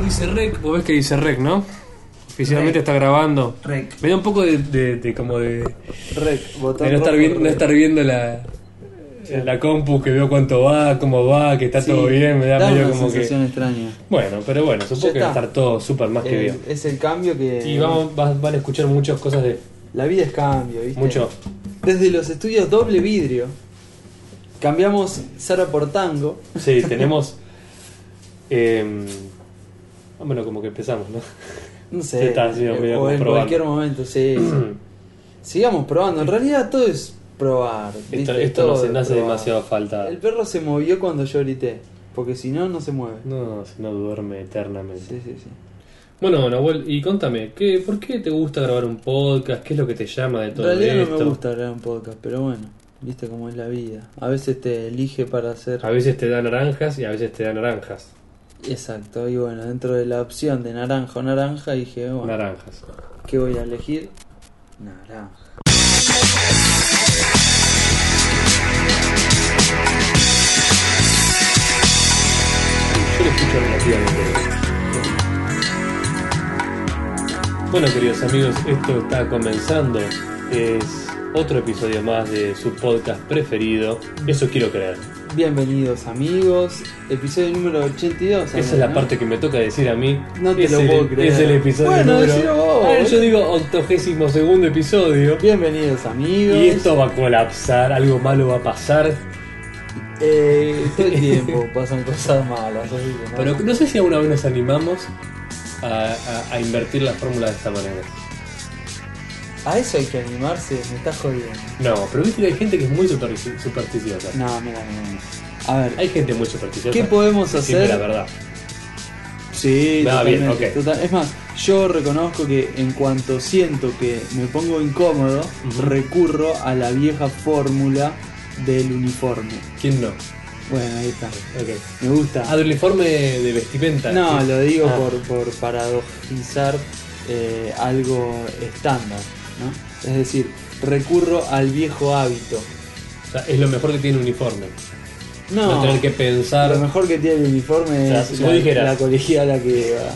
dice rec, vos ves que dice rec, ¿no? Oficialmente Rec. está grabando. Rec. Me da un poco de como de Rec, botón no estar rojo, viendo, no rec. estar viendo la compu, que veo cuánto va, cómo va, que está Sí, todo bien, me da medio una como que... sensación extraña. Bueno, pero bueno, supongo Ya que va a está. estar todo súper más que bien. Es el cambio que... Y van a escuchar muchas cosas de... La vida es cambio, ¿viste? Mucho. Desde los estudios Doble Vidrio cambiamos Sara por Tango. Sí, tenemos... bueno, como que empezamos, ¿no? No Sí, sé, está así, medio o como en probando. cualquier momento, sí. Sigamos probando. En realidad todo es probar. ¿viste? Esto no Todo se es hace probar. demasiado falta. El perro se movió cuando yo grité, porque si no, no se mueve. No, si no duerme eternamente. Sí, sí, sí. Bueno, Nahuel, y contame, ¿por qué te gusta grabar un podcast? ¿Qué es lo que te llama de En todo realidad esto? no me gusta grabar un podcast, pero bueno, viste cómo es la vida. A veces te elige para hacer... A veces te da naranjas y a veces te da naranjas. Exacto, y bueno, dentro de la opción de naranja o naranja dije, bueno, Naranjas. ¿qué voy a elegir? Naranja. Yo lo escucho relativamente bien. Bueno, queridos amigos, esto está comenzando. Es otro episodio más de su podcast preferido. Eso quiero creer. Bienvenidos amigos, episodio número 82. Esa es la parte que me toca decir a mí. No te Es lo puedo creer. Es el episodio Bueno, número... decilo vos. Yo digo 82º episodio. Bienvenidos amigos. Y esto va a colapsar, algo malo va a pasar. Todo el tiempo pasan cosas malas, así que no. Pero no sé si alguna vez nos animamos a invertir la fórmula de esta manera. A eso hay que animarse, me estás jodiendo. No, pero viste que hay gente que es muy supersticiosa. No, mira. A ver, Hay gente muy supersticiosa. ¿qué podemos que siempre hacer? la verdad. sí, Ah, bien, totalmente. ok. Es más, yo reconozco que en cuanto siento que me pongo incómodo, Ujú. recurro a la vieja fórmula del uniforme. ¿Quién no? Bueno, ahí está. Ok. Me gusta. Ah, del uniforme de vestimenta. No, Sí. lo digo Ah, por paradojizar algo estándar, ¿no? Es decir, recurro al viejo hábito. O sea, es lo mejor que tiene un uniforme. No, No tener que pensar. lo mejor que tiene el uniforme O sea, es si vos dijeras- la colegiala que va.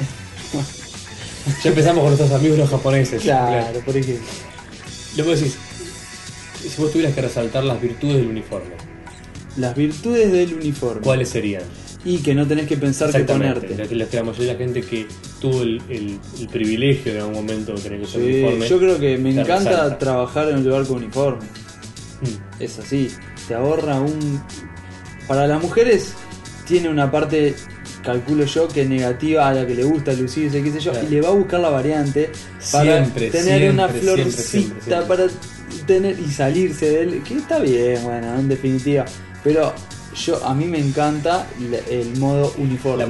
Ya empezamos con nuestros amigos los japoneses. Claro, por ejemplo. Luego decís, si vos tuvieras que resaltar las virtudes del uniforme, Las virtudes del uniforme. ¿cuáles serían? Y que no tenés que pensar que ponerte. La mayoría de la gente que tuvo el privilegio de en algún momento de tener que usar Sí, uniforme. yo creo que me te encanta resalta. trabajar en un lugar con uniforme. Mm. Es así, te ahorra un... Para las mujeres tiene una parte, calculo yo, que negativa a la que le gusta lucirse, qué sé yo, Claro. y le va a buscar la variante para Siempre, tener siempre, una siempre, florcita, siempre, siempre. para tener y salirse de él, que está bien, bueno, en definitiva. Pero a mí me encanta el modo uniforme.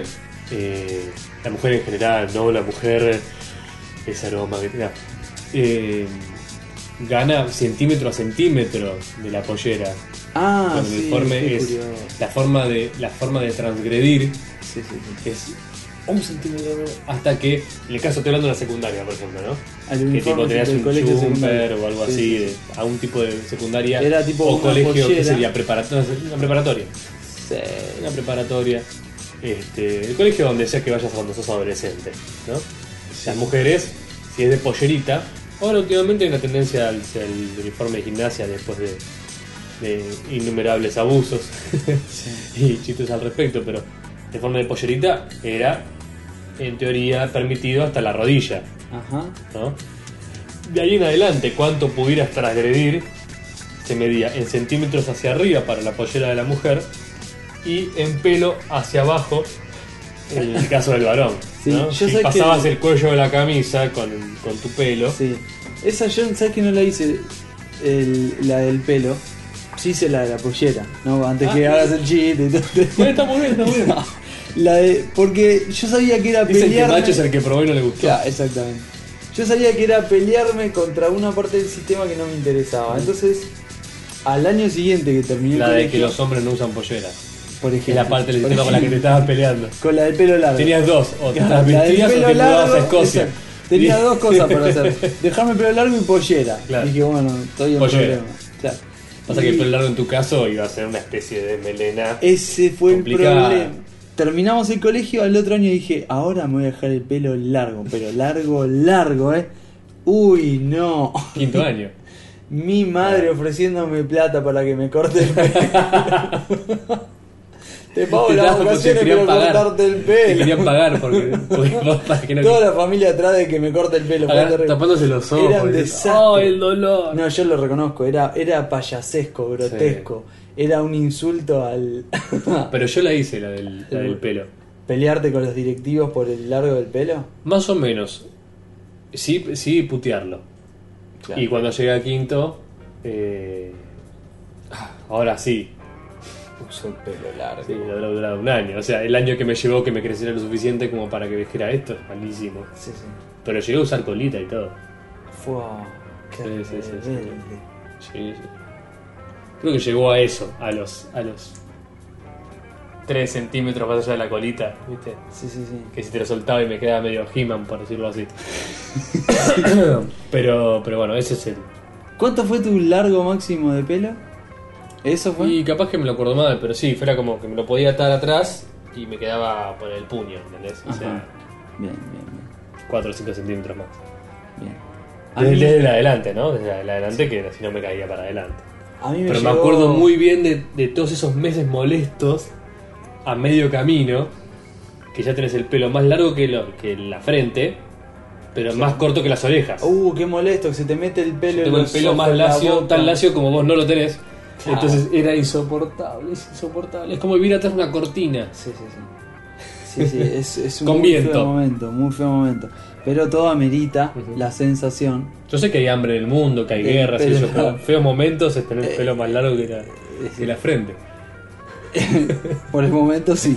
La mujer en general, no la mujer, ese aroma que tenga, gana centímetro a centímetro de la pollera. Ah, Con el sí, uniforme qué es curioso. la forma de transgredir Sí, sí, sí. es un centímetro hasta que, en el caso estoy hablando de la secundaria, por ejemplo, ¿no? Al Que uniforme tipo tenías del un colegio jumper secundario. o algo Sí, así, sí, de- a un tipo de secundaria Era tipo o una colegio que pollera. sería una preparatoria. Sí. Una preparatoria. El colegio donde sea que vayas cuando sos adolescente, ¿no? Las mujeres, si es de pollerita, ahora últimamente hay una tendencia hacia el uniforme de gimnasia después de innumerables abusos y chistes al respecto, pero el uniforme de pollerita era en teoría permitido hasta la rodilla, Ajá. ¿no? De ahí en adelante, cuánto pudieras transgredir se medía en centímetros hacia arriba para la pollera de la mujer y en pelo hacia abajo en el caso del varón, Sí, ¿no? yo Si sé pasabas que- el cuello de la camisa con tu pelo, Sí. Esa yo, ¿sabes que no la hice? La del pelo. Sí hice la de la pollera, ¿no? Antes Ah, que hagas el chiste y todo. está muy bien, está muy bien. No, la de... Porque yo sabía que era Dicen que pelearme... macho es el que probó y no le gustó. Claro, exactamente. Yo sabía que era pelearme contra una parte del sistema que no me interesaba. Entonces, al año siguiente que terminé La el de que colegio, los hombres no usan pollera. por Que ejemplo, es la parte del por sistema con la que te ejemplo, estabas peleando. con la del pelo largo. Tenías dos, o te Claro, las la del vestías o te pelo mudabas largo, a Escocia. exacto. Tenía dos cosas para hacer. Dejarme el pelo largo y pollera. Claro. Dije, bueno, estoy en Pollera. problema. Claro. Pasa que Y el pelo largo en tu caso iba a ser una especie de melena. ese fue complicada. el problema. terminamos el colegio, al otro año dije, ahora me voy a dejar el pelo largo, pero largo, Uy, no. Quinto año. Mi madre ofreciéndome plata para que me corte el pelo. Te pago las vacaciones pero cortarte el pelo. Te querían pagar porque vos para que no. Toda la familia atrás de que me corte el pelo. Tapándose los ojos. Era un desastre. Oh, el dolor. No, yo lo reconozco. Era payasesco, grotesco. Sí. Era un insulto al. Pero yo la hice, la del pelo. ¿Pelearte con los directivos por el largo del pelo? Más o menos. Sí, putearlo. Claro. Y cuando llegué a quinto, ahora sí. Uso el pelo largo. Sí, lo habrá durado un año. O sea, el año que me llevó que me creciera lo suficiente como para que dijera esto es malísimo. Sí. Pero llegué a usar colita y todo. Qué sí. Creo que llegó a eso, a los 3 centímetros más allá de la colita, ¿viste? Sí. Que si te lo soltaba y me quedaba medio He-Man, por decirlo así. pero bueno, ese es el... ¿Cuánto fue tu largo máximo de pelo? ¿Eso fue? Y capaz que me lo acuerdo mal, pero sí, fuera como que me lo podía atar atrás y me quedaba por el puño, ¿entendés? O sea, bien. 4 o 5 centímetros más. Bien. Desde el adelante, ¿no? Desde el adelante, que si no me caía para adelante. Pero me llegó... acuerdo muy bien de todos esos meses molestos a medio camino, que ya tenés el pelo más largo que la frente, pero más corto que las orejas. Qué molesto, que se te mete el pelo. Tengo el pelo más lacio, tan lacio como vos no lo tenés. Claro. Entonces era insoportable. Es como vivir atrás de una cortina. Sí. Es un con muy viento. Muy feo momento. Pero todo amerita la sensación. Yo sé que hay hambre en el mundo, que hay guerras y eso, pero feos momentos es tener el pelo más largo que la frente. Por el momento sí.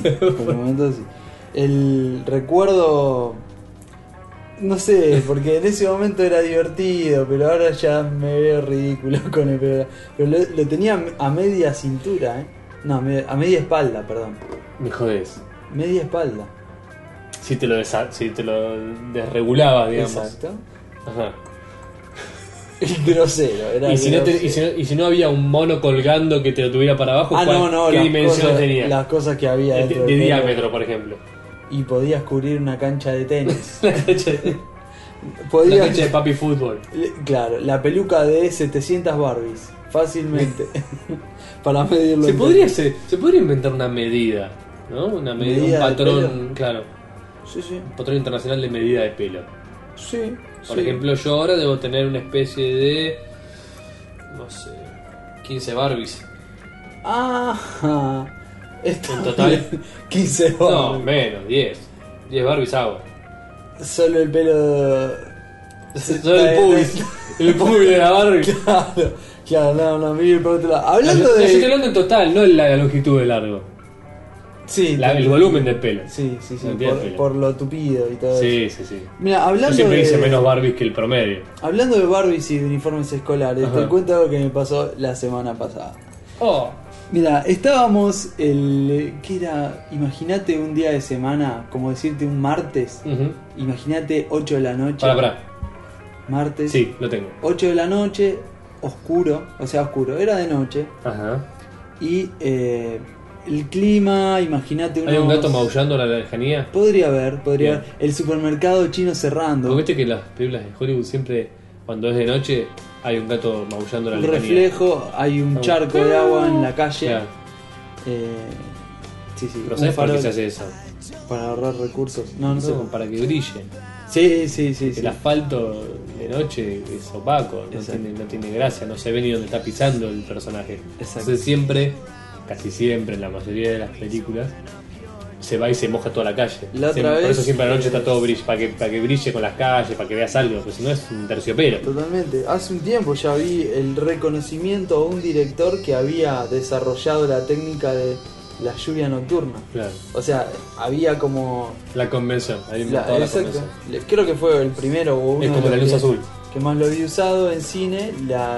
El recuerdo, no sé, porque en ese momento era divertido, pero ahora ya me veo ridículo con el pelo. Pero lo tenía a media cintura, No, a media espalda, perdón. Me jodés. Media espalda. Si te lo desregulabas, digamos. Exacto. Ajá. Grosero, era y si no había un mono colgando que te lo tuviera para abajo, ¿qué dimensión tenía? Las cosas que había dentro de diámetro, por ejemplo. Y podías cubrir una cancha de tenis. Una cancha de papi fútbol. Claro, la peluca de 700 Barbies, fácilmente. Para medirlo. Se podría inventar una medida, ¿no? Una medida, un patrón, claro. Sí. Un patrón internacional de medida de pelo. Sí. Por ejemplo, yo ahora debo tener una especie de, no sé, 15 Barbies. En total 15 Barbies. No, menos, 10 Barbies hago. Solo el pelo. Solo el pubis. El pubis de la Barbie. Claro, no, mire por otro lado. Hablando yo estoy hablando en total, no la longitud de largo. Sí, el volumen del pelo. Sí, por lo tupido y todo eso. Sí. Mira, hablando yo siempre hice menos Barbies que el promedio. Hablando de Barbies y de uniformes escolares, te cuento algo que me pasó la semana pasada. Mira, estábamos ¿qué era? Imagínate un día de semana, como decirte un martes. Imagínate 8 de la noche. Para. Martes. Sí, lo tengo. 8 de la noche, oscuro, era de noche. Ajá. Y el clima, imagínate ¿Hay un gato maullando a la lejanía? Podría haber. El supermercado chino cerrando. Porque viste que las películas de Hollywood siempre, cuando es de noche, hay un gato maullando a la lejanía. Un reflejo, hay un charco de agua en la calle. Claro. Sí. ¿Pero sabes por qué se hace eso? Para ahorrar recursos. No. Para que brille. Sí. El asfalto de noche es opaco, no tiene gracia, no se ve ni dónde está pisando el personaje. Exacto. Entonces casi siempre, en la mayoría de las películas, se va y se moja toda la calle. Por eso siempre a la noche está todo para que brille con las calles, para que veas algo, porque si no es un terciopelo. Totalmente. Hace un tiempo ya vi el reconocimiento a un director que había desarrollado la técnica de la lluvia nocturna. Claro. O sea, había como... La convención. Exacto. Creo que fue el primero o uno. Es como la luz azul. Que más lo había usado en cine,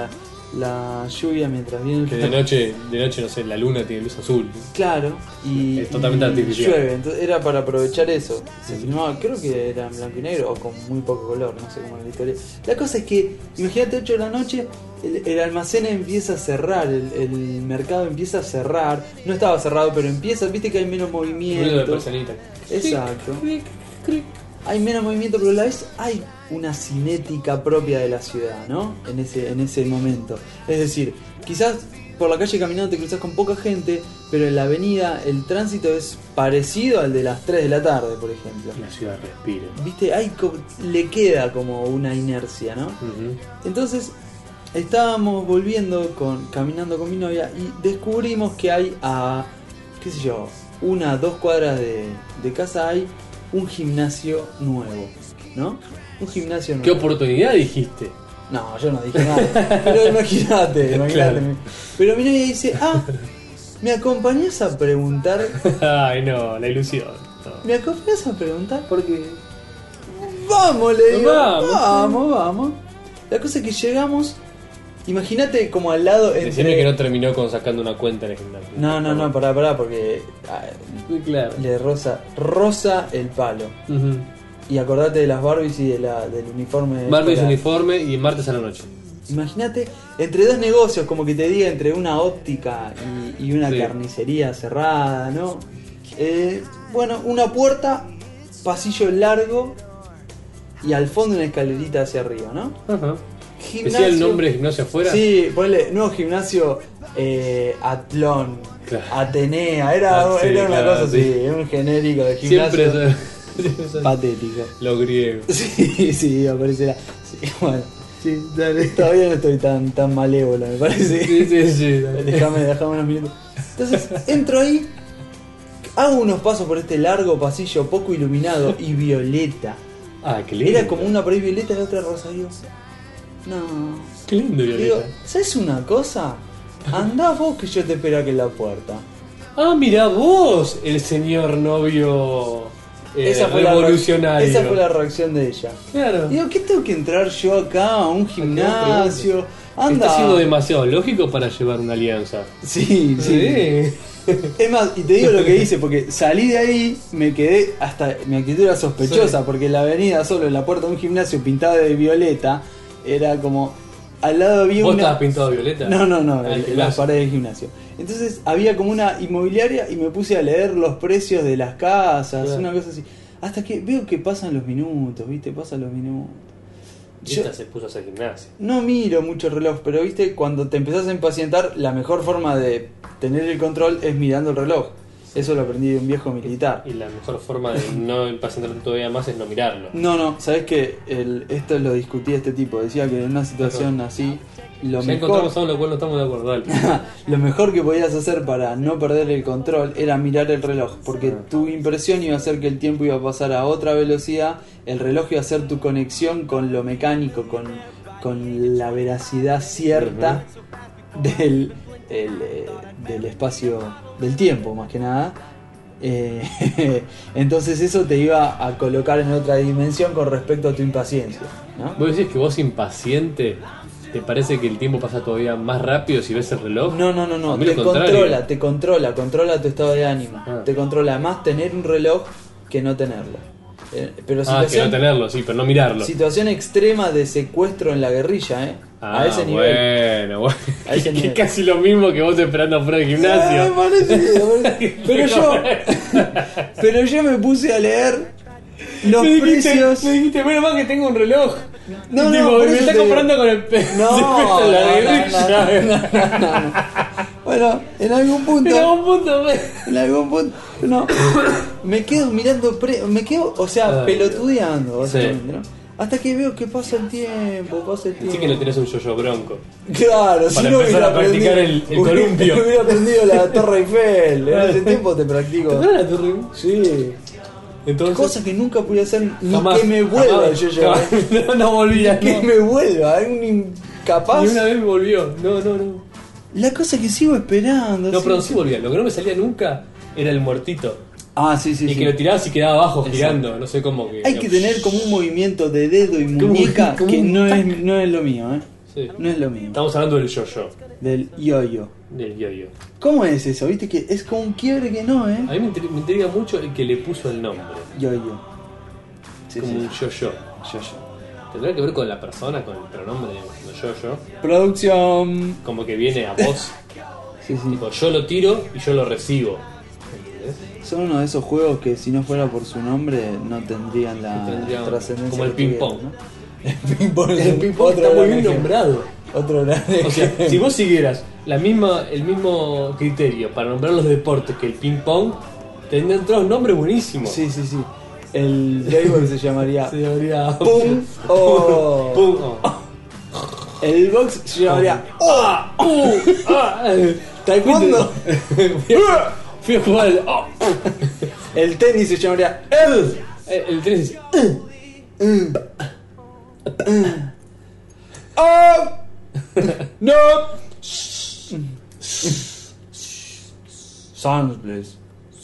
la lluvia mientras viene el Que de noche, no sé, la luna tiene luz azul. Claro, y es totalmente artificial. Llueve, entonces era para aprovechar eso. Se filmaba, creo que era en blanco y negro o con muy poco color, no sé cómo era la historia. La cosa es que, imagínate 8 de la noche, el almacén empieza a cerrar, el mercado empieza a cerrar. No estaba cerrado, pero empieza, viste que hay menos movimiento. Ruido de personita. Exacto. Hay menos movimiento, pero a la vez hay una cinética propia de la ciudad, ¿no? En ese momento. Es decir, quizás por la calle caminando te cruzas con poca gente, pero en la avenida el tránsito es parecido al de las 3 de la tarde, por ejemplo. La ciudad respira. Viste, le queda como una inercia, ¿no? Entonces, estábamos caminando con mi novia y descubrimos que hay a, qué sé yo, 2 cuadras de casa hay un gimnasio nuevo, ¿no? Un gimnasio nuevo. ¿Qué oportunidad dijiste? No, yo no dije nada. Pero imagínate. Claro. Pero mi novia dice, ¿me acompañás a preguntar? Ay, no, la ilusión. No. ¿Me acompañás a preguntar? Porque vamos, le digo. Vamos. La cosa es que llegamos. Imagínate como al lado. Decime que no terminó con sacando una cuenta en el gimnasio. No, pará, porque claro. Le rosa el palo. Y acordate de las Barbies y del uniforme. Barbies, uniforme y martes a la noche. Imagínate, entre 2 negocios, como que te diga, entre una óptica y una carnicería cerrada, ¿no? Bueno, una puerta, pasillo largo y al fondo una escalerita hacia arriba, ¿no? Ajá. ¿Decía el nombre de gimnasio afuera? Sí, ponle nuevo gimnasio Atlón, claro. Atenea, era una cosa así, un genérico de gimnasio. Siempre patético. Los griegos. Sí, aparecerá. Sí, bueno, sí, dale. Todavía no estoy tan malévolo, me parece. Sí. Déjame unos minutos. Entonces, entro ahí, hago unos pasos por este largo pasillo poco iluminado y violeta. Qué lindo. Era como una por ahí violeta y la otra rosa, digo. No. Qué lindo, violeta. Digo, ¿sabes una cosa? Andá vos que yo te espero aquí en la puerta. Mirá vos, el señor novio revolucionario. Esa fue la reacción de ella. Claro. Digo, ¿qué tengo que entrar yo acá a un gimnasio? Anda. Está siendo demasiado lógico para llevar una alianza. Sí. Es más, y te digo lo que hice, porque salí de ahí, me quedé, hasta mi actitud era sospechosa, porque la avenida solo en la puerta de un gimnasio pintada de violeta, era como, al lado había ¿Vos estabas pintado de violeta? No, las paredes del gimnasio. Entonces había como una inmobiliaria y me puse a leer los precios de las casas, una cosa así. Hasta que veo que pasan los minutos, ¿viste? Pasan los minutos. Esta se puso a hacer gimnasia. No miro mucho el reloj, pero viste, cuando te empezás a impacientar, la mejor forma de tener el control es mirando el reloj. Eso lo aprendí de un viejo militar. Y la mejor forma de no impacientarte todavía más es no mirarlo. No, sabes que esto lo discutía este tipo. Decía que en una situación así, lo mejor, encontramos algo en lo cual no estamos de acuerdo. Dale. Lo mejor que podías hacer para no perder el control era mirar el reloj, porque tu impresión iba a ser que el tiempo iba a pasar a otra velocidad. El reloj iba a ser tu conexión con lo mecánico, con la veracidad cierta del espacio, del tiempo más que nada. Entonces eso te iba a colocar en otra dimensión con respecto a tu impaciencia, ¿no? ¿Vos decís que vos impaciente te parece que el tiempo pasa todavía más rápido si ves el reloj? No, te controla tu estado de ánimo, te controla más tener un reloj que no tenerlo. Pero que no tenerlo, sí, pero no mirarlo. Situación extrema de secuestro en la guerrilla, a ese nivel. Bueno. A ese nivel. Casi lo mismo que vos esperando afuera del gimnasio. Pero yo me puse a leer los precios. Me dijiste, menos mal que tengo un reloj. No, me está comparando con el No. Bueno, en algún punto, no. Me quedo mirando, pelotudeando, básicamente, ¿no? Hasta que veo que pasa el tiempo. Sí que no tenés un yo-yo bronco. Claro, para empezar a practicar el columpio. Hubiera aprendido la Torre Eiffel. En ese tiempo te practico. ¿Te acuerdas la Torre Eiffel? Sí. Entonces, cosa que nunca pude hacer, ni jamás, que me vuelva el yo-yo. No volvía. Que me vuelva, es un incapaz. Y una vez volvió. No. La cosa que sigo esperando. No, perdón, sí volvía. Lo que no me salía nunca era el muertito. Sí. Y que lo tirabas y quedaba abajo girando. No sé cómo que. Hay que tener como un movimiento de dedo y muñeca que no es lo mío, Sí, Sí. No es lo mismo. Estamos hablando del yo-yo. Del yo-yo. Del yo-yo. ¿Cómo es eso? ¿Viste que es como un quiebre que no, A mí me intriga mucho el que le puso el nombre. Yo-yo. Sí, como un yo-yo. Yo-yo. ¿Tendrá que ver con la persona, con el pronombre de yo-yo? Producción. Como que viene a vos. Sí, sí. Tipo, yo lo tiro y yo lo recibo. ¿Entendés? Son uno de esos juegos que si no fuera por su nombre no tendrían la trascendencia. Como el que ping-pong. tuvieron, ¿no? El ping-pong, Está muy bien nombrado. Otro gran O sea, ejemplo. si vos siguieras el mismo criterio para nombrar los deportes que el ping-pong, tendrían todos nombres buenísimos. Sí, sí, sí. El béisbol se llamaría Se llamaría Pum o Pum. El box se llamaría Taekwondo. Fui a jugar al El tenis se llamaría el tenis. No. Sounds please.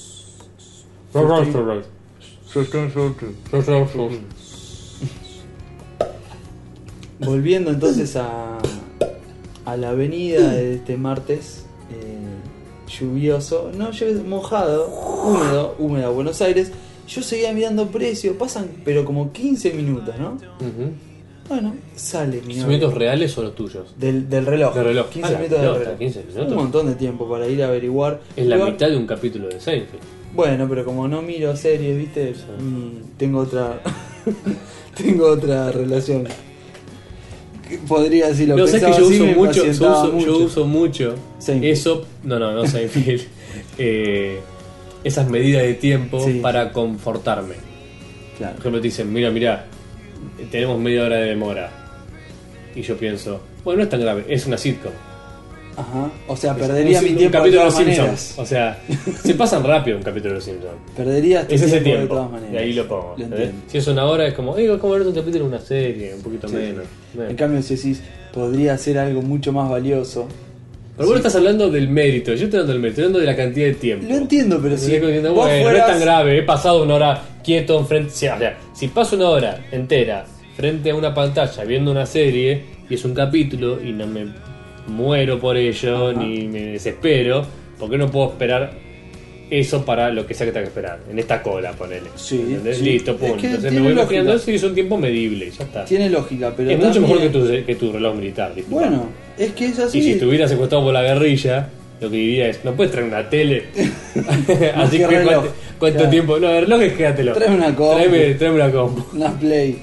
Volviendo entonces a la avenida de este martes lluvioso, no mojado, húmeda Buenos Aires. Yo seguía mirando precios, pasan pero como 15 minutos, ¿no? Bueno, sale mi novia. ¿Minutos reales o los tuyos? Del reloj. Del reloj. 15 minutos del reloj. 15 minutos. Un montón de tiempo para ir a averiguar. Es la mitad de un capítulo de Seinfeld. Bueno, pero como no miro series, ¿viste? Tengo otra tengo otra relación. Podría decirlo. No, sabes que yo uso mucho Seinfeld. eso, no Seinfeld. Esas medidas de tiempo Sí. para confortarme. Claro. Por ejemplo, te dicen, mira, tenemos media hora de demora. Y yo pienso, bueno, no es tan grave, es una sitcom. Ajá. O sea, perdería mi un tiempo de capítulo de todas los maneras. Simpsons. O sea, se pasan rápido un capítulo de los Simpsons. Perderías tu Es ese tiempo de tiempo. todas maneras. Y ahí lo pongo. Lo ¿entendés? entiendo. Si es una hora, es como, ¿cómo ver un capítulo de una serie? Un poquito Sí. menos. En cambio, si decís, podría ser algo mucho más valioso. Pero vos estás hablando del mérito, yo estoy hablando del mérito, estoy hablando de la cantidad de tiempo. Lo entiendo, pero si Bueno, vos no es fueras... tan grave, he pasado una hora quieto enfrente. O sea, si paso una hora entera frente a una pantalla viendo una serie y es un capítulo y no me muero por ello, Ajá. ni me desespero, ¿por qué no puedo esperar eso para lo que sea que tenga que esperar? En esta cola, ponele. Sí, ¿entendés? sí. Listo, Es punto. que Entonces tiene me voy lógica. imaginando eso y es un tiempo medible, ya está. Tiene lógica, pero Es mucho mejor también- que tu reloj militar, disculpa. Bueno, es que es así. Y si estuviera secuestrado por la guerrilla, lo que diría es, no puedes traer una tele. Así que que reloj. ¿cuánto Claro. tiempo? No, el reloj es quédatelo. Trae una compu. Tráeme una compu. Una Play.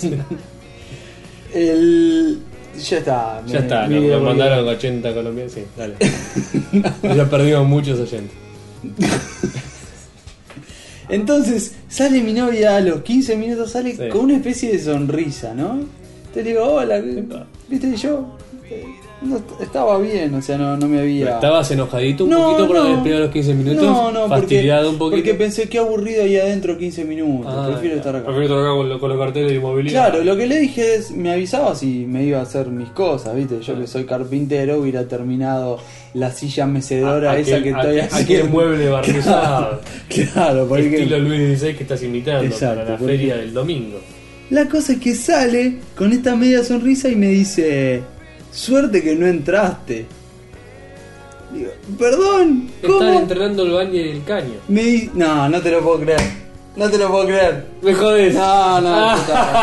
Ya está. Ya está, mi nos video mandaron 80 colombianos. Sí, dale. Ya perdimos muchos oyentes. Entonces sale mi novia a los 15 minutos, sale Sí. con una especie de sonrisa, ¿no? Te digo, hola, Epa. viste, yo no, estaba bien, o sea, no me había... ¿Estabas enojadito un No, poquito por no. haber esperado los 15 minutos? No, fastidiado un poquito. porque pensé que aburrido ahí adentro 15 minutos, Ah, prefiero ya. estar acá. Prefiero estar acá con los carteles de inmobiliario. Claro, lo que le dije es, me avisaba si me iba a hacer mis cosas, ¿viste? Yo que soy carpintero hubiera terminado la silla mecedora esa que estoy haciendo. Aquel mueble barnizado. Claro, porque... Estilo Luis XVI que estás imitando Exacto, para la porque- feria del domingo. La cosa es que sale con esta media sonrisa y me dice, suerte que no entraste. Digo, perdón, Están ¿cómo? entrenando el baño y el caño. No te lo puedo creer. No te lo puedo creer. Me jodés. No, ya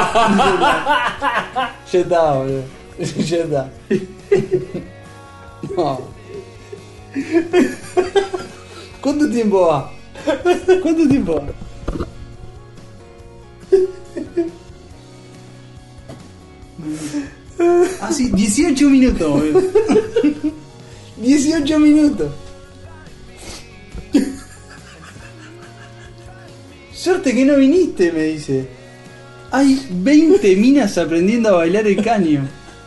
está. Ya está, boludo. Ya está. No. ¿Cuánto tiempo va? ¿Cuánto tiempo va? Ah, sí, 18 minutos, boludo. 18 minutos. Suerte que no viniste, me dice. Hay 20 minas aprendiendo a bailar el caño.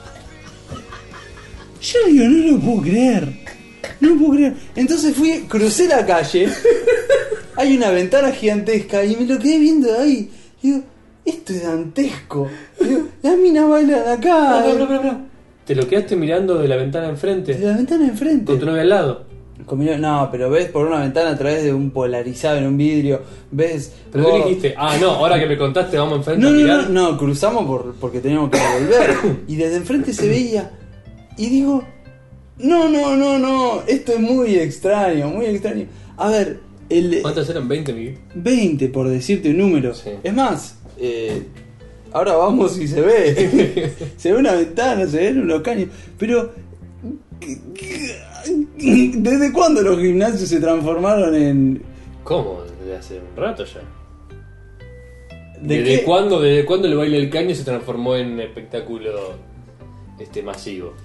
Yo digo, no lo puedo creer. No lo puedo creer. Entonces crucé la calle. Hay una ventana gigantesca y me lo quedé viendo de ahí. Digo, esto es dantesco. Digo, las minas bailan acá. No. ¿Te lo quedaste mirando de la ventana enfrente? De la ventana enfrente. ¿Con tu novia al lado? No, pero ves por una ventana a través de un polarizado en un vidrio, ves... ¿Pero qué dijiste? No, ahora que me contaste vamos enfrente a mirar. No, cruzamos porque teníamos que volver. Y desde enfrente se veía. Y digo, no, esto es muy extraño, muy extraño. A ver, ¿cuántas eran? ¿20, Miguel? 20, por decirte un número. Sí. Es más, ahora vamos y se ve. Se ve una ventana, se ven unos caños. Pero... ¿desde cuándo los gimnasios se transformaron en...? ¿Cómo? Desde hace un rato ya. ¿Desde cuándo el baile del caño se transformó en espectáculo masivo?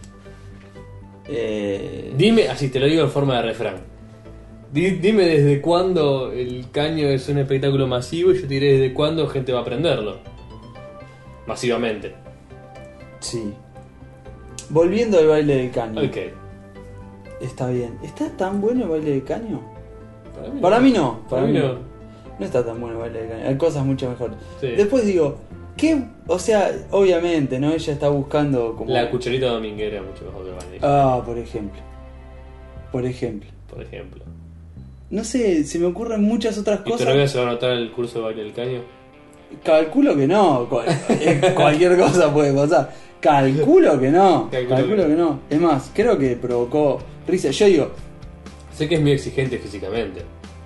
Dime, así te lo digo en forma de refrán. Dime desde cuándo el caño es un espectáculo masivo y yo te diré desde cuándo gente va a aprenderlo. Masivamente. Sí. Volviendo al baile del caño. Ok. Está bien. ¿Está tan bueno el baile del caño? Para mí no. No está tan bueno el baile del caño. Hay cosas mucho mejores. Sí. Después digo, ¿qué? O sea, obviamente, ¿no? Ella está buscando como... La cucharita dominguera mucho mejor que el baile del caño. Por ejemplo. No sé, se me ocurren muchas otras cosas. ¿Y tu novia se va a anotar el curso de baile del caño? Calculo que no. Cualquier cosa puede pasar. Calculo que no. Es más, creo que provocó risa. Yo digo... Sé que es muy exigente físicamente.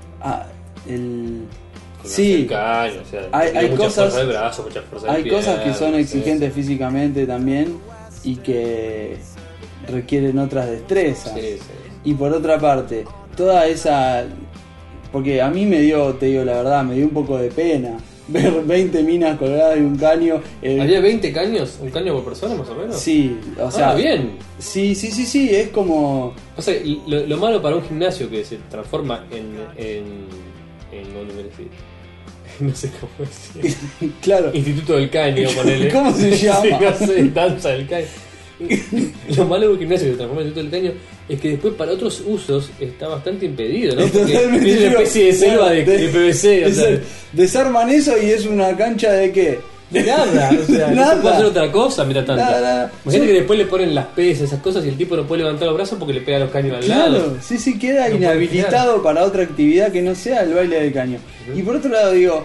Sí. Caño, o sea, hay mucha cosas... fuerza del brazo, mucha fuerza del hay pie, cosas que son exigentes físicamente también y que requieren otras destrezas. Sí. Y por otra parte, toda esa... Porque a mí me dio, te digo la verdad, me dio un poco de pena ver 20 minas colgadas de un caño. ¿Había 20 caños? ¿Un caño por persona más o menos? Sí, o sea... bien. Sí, es como... O sea, lo malo para un gimnasio que se transforma en ¿dónde me decís? No sé cómo decir. Claro. Instituto del Caño, ponele. ¿Cómo se llama? Sí, no sé, danza del caño. Lo malo de un gimnasio que se transforma en Instituto del Caño es que después para otros usos está bastante impedido, ¿no? Porque es una especie de selva de PVC. O sea, desarman eso y es una cancha de qué. Nada, o sea, nada. No se puede hacer otra cosa, mira tanto. Nada. Imagínate que después le ponen las pesas, esas cosas, y el tipo no puede levantar los brazos porque le pega los caños al lado. Claro, sí, queda no inhabilitado para otra actividad que no sea el baile del caño. Uh-huh. Y por otro lado digo,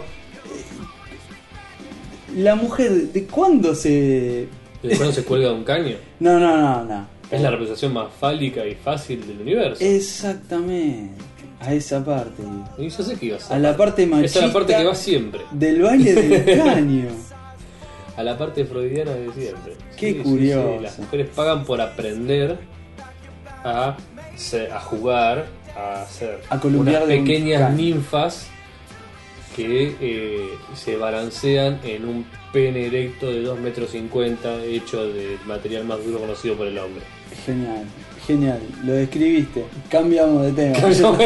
la mujer, ¿de cuándo se...? ¿De cuándo se cuelga de un caño? No. Es la representación más fálica y fácil del universo. Exactamente. A esa parte. Y yo sé que iba a ser. A la parte machista. Esa es la parte que va siempre. Del baile del caño. A la parte freudiana de siempre. Qué curioso. Sí. Las mujeres pagan por aprender a jugar, a ser unas pequeñas ninfas que se balancean en un pene erecto de 2,50 metros hecho del material más duro conocido por el hombre. Genial, lo describiste. Cambiamos de tema.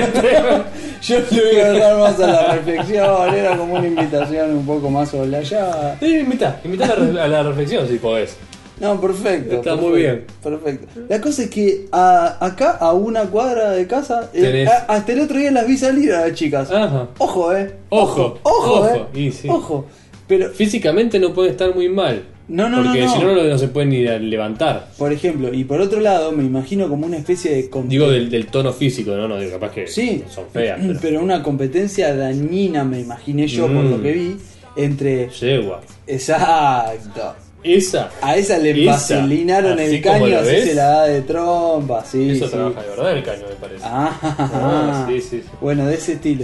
Yo le voy a dejar más a la reflexión, era como una invitación un poco más solayada. Invita a la reflexión si podés. No, perfecto. Está muy bien. Perfecto. La cosa es que acá, a una cuadra de casa, hasta el otro día las vi salir a las chicas. Ajá. Ojo, Ojo. Y sí. Ojo. Pero físicamente no puede estar muy mal. No. Porque si no se pueden ni levantar. Por ejemplo, y por otro lado, me imagino como una especie de... Digo del tono físico, no digo, capaz que sí, son feas. Pero una competencia dañina, me imaginé yo, por lo que vi, entre... Yegua. Exacto. A esa le vaselinaron el caño, así se la da de trompa, sí. Eso trabaja de verdad el caño, me parece. Sí. Bueno, de ese estilo.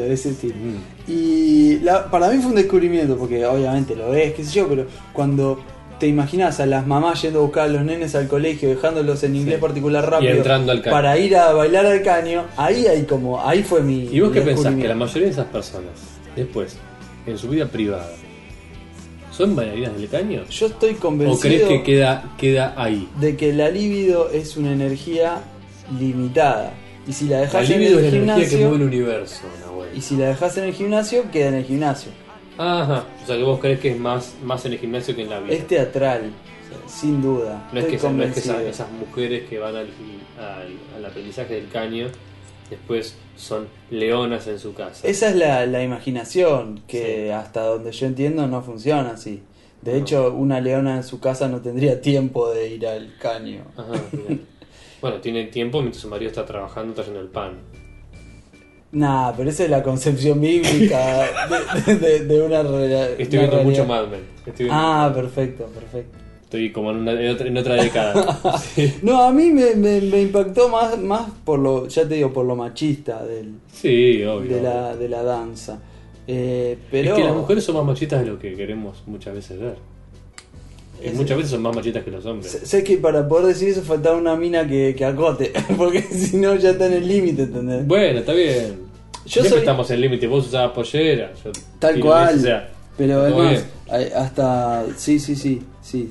Y para mí fue un descubrimiento, porque obviamente lo ves, qué sé yo, pero cuando te imaginas a las mamás yendo a buscar a los nenes al colegio, dejándolos en inglés particular rápido y entrando al caño para ir a bailar al caño, ahí fue mi... ¿Y vos qué pensás? Que la mayoría de esas personas, después, en su vida privada, ¿son bailarinas del caño? Yo estoy convencido... ¿O crees que queda ahí? De que la libido es una energía limitada. Y si la dejas en el gimnasio... La libido es la energía que mueve el universo, Nahuel. Y si la dejas en el gimnasio, queda en el gimnasio. Ajá. O sea que vos crees que es más en el gimnasio que en la vida. Es teatral, sin duda. No es que esas mujeres que van al aprendizaje del caño después son leonas en su casa. Esa es la imaginación, que hasta donde yo entiendo no funciona así. De hecho, una leona en su casa no tendría tiempo de ir al caño. Ajá, Bueno, tiene tiempo mientras su marido está trabajando trayendo el pan. Nah, pero esa es la concepción bíblica de una realidad. Estoy viendo mucho Mad Men. Perfecto. Estoy como en otra década. Sí. No, a mí me impactó más por lo, ya te digo, por lo machista sí, obvio. de la danza. Pero es que las mujeres son más machistas de lo que queremos muchas veces ver. Y muchas veces son más machistas que los hombres. Sé que para poder decir eso faltaba una mina que acote, porque si no ya está en el límite, ¿entendés? Bueno, está bien. Siempre estamos en el límite. Vos usabas pollera. Tal cual. Pero además, hasta... Sí. Sí.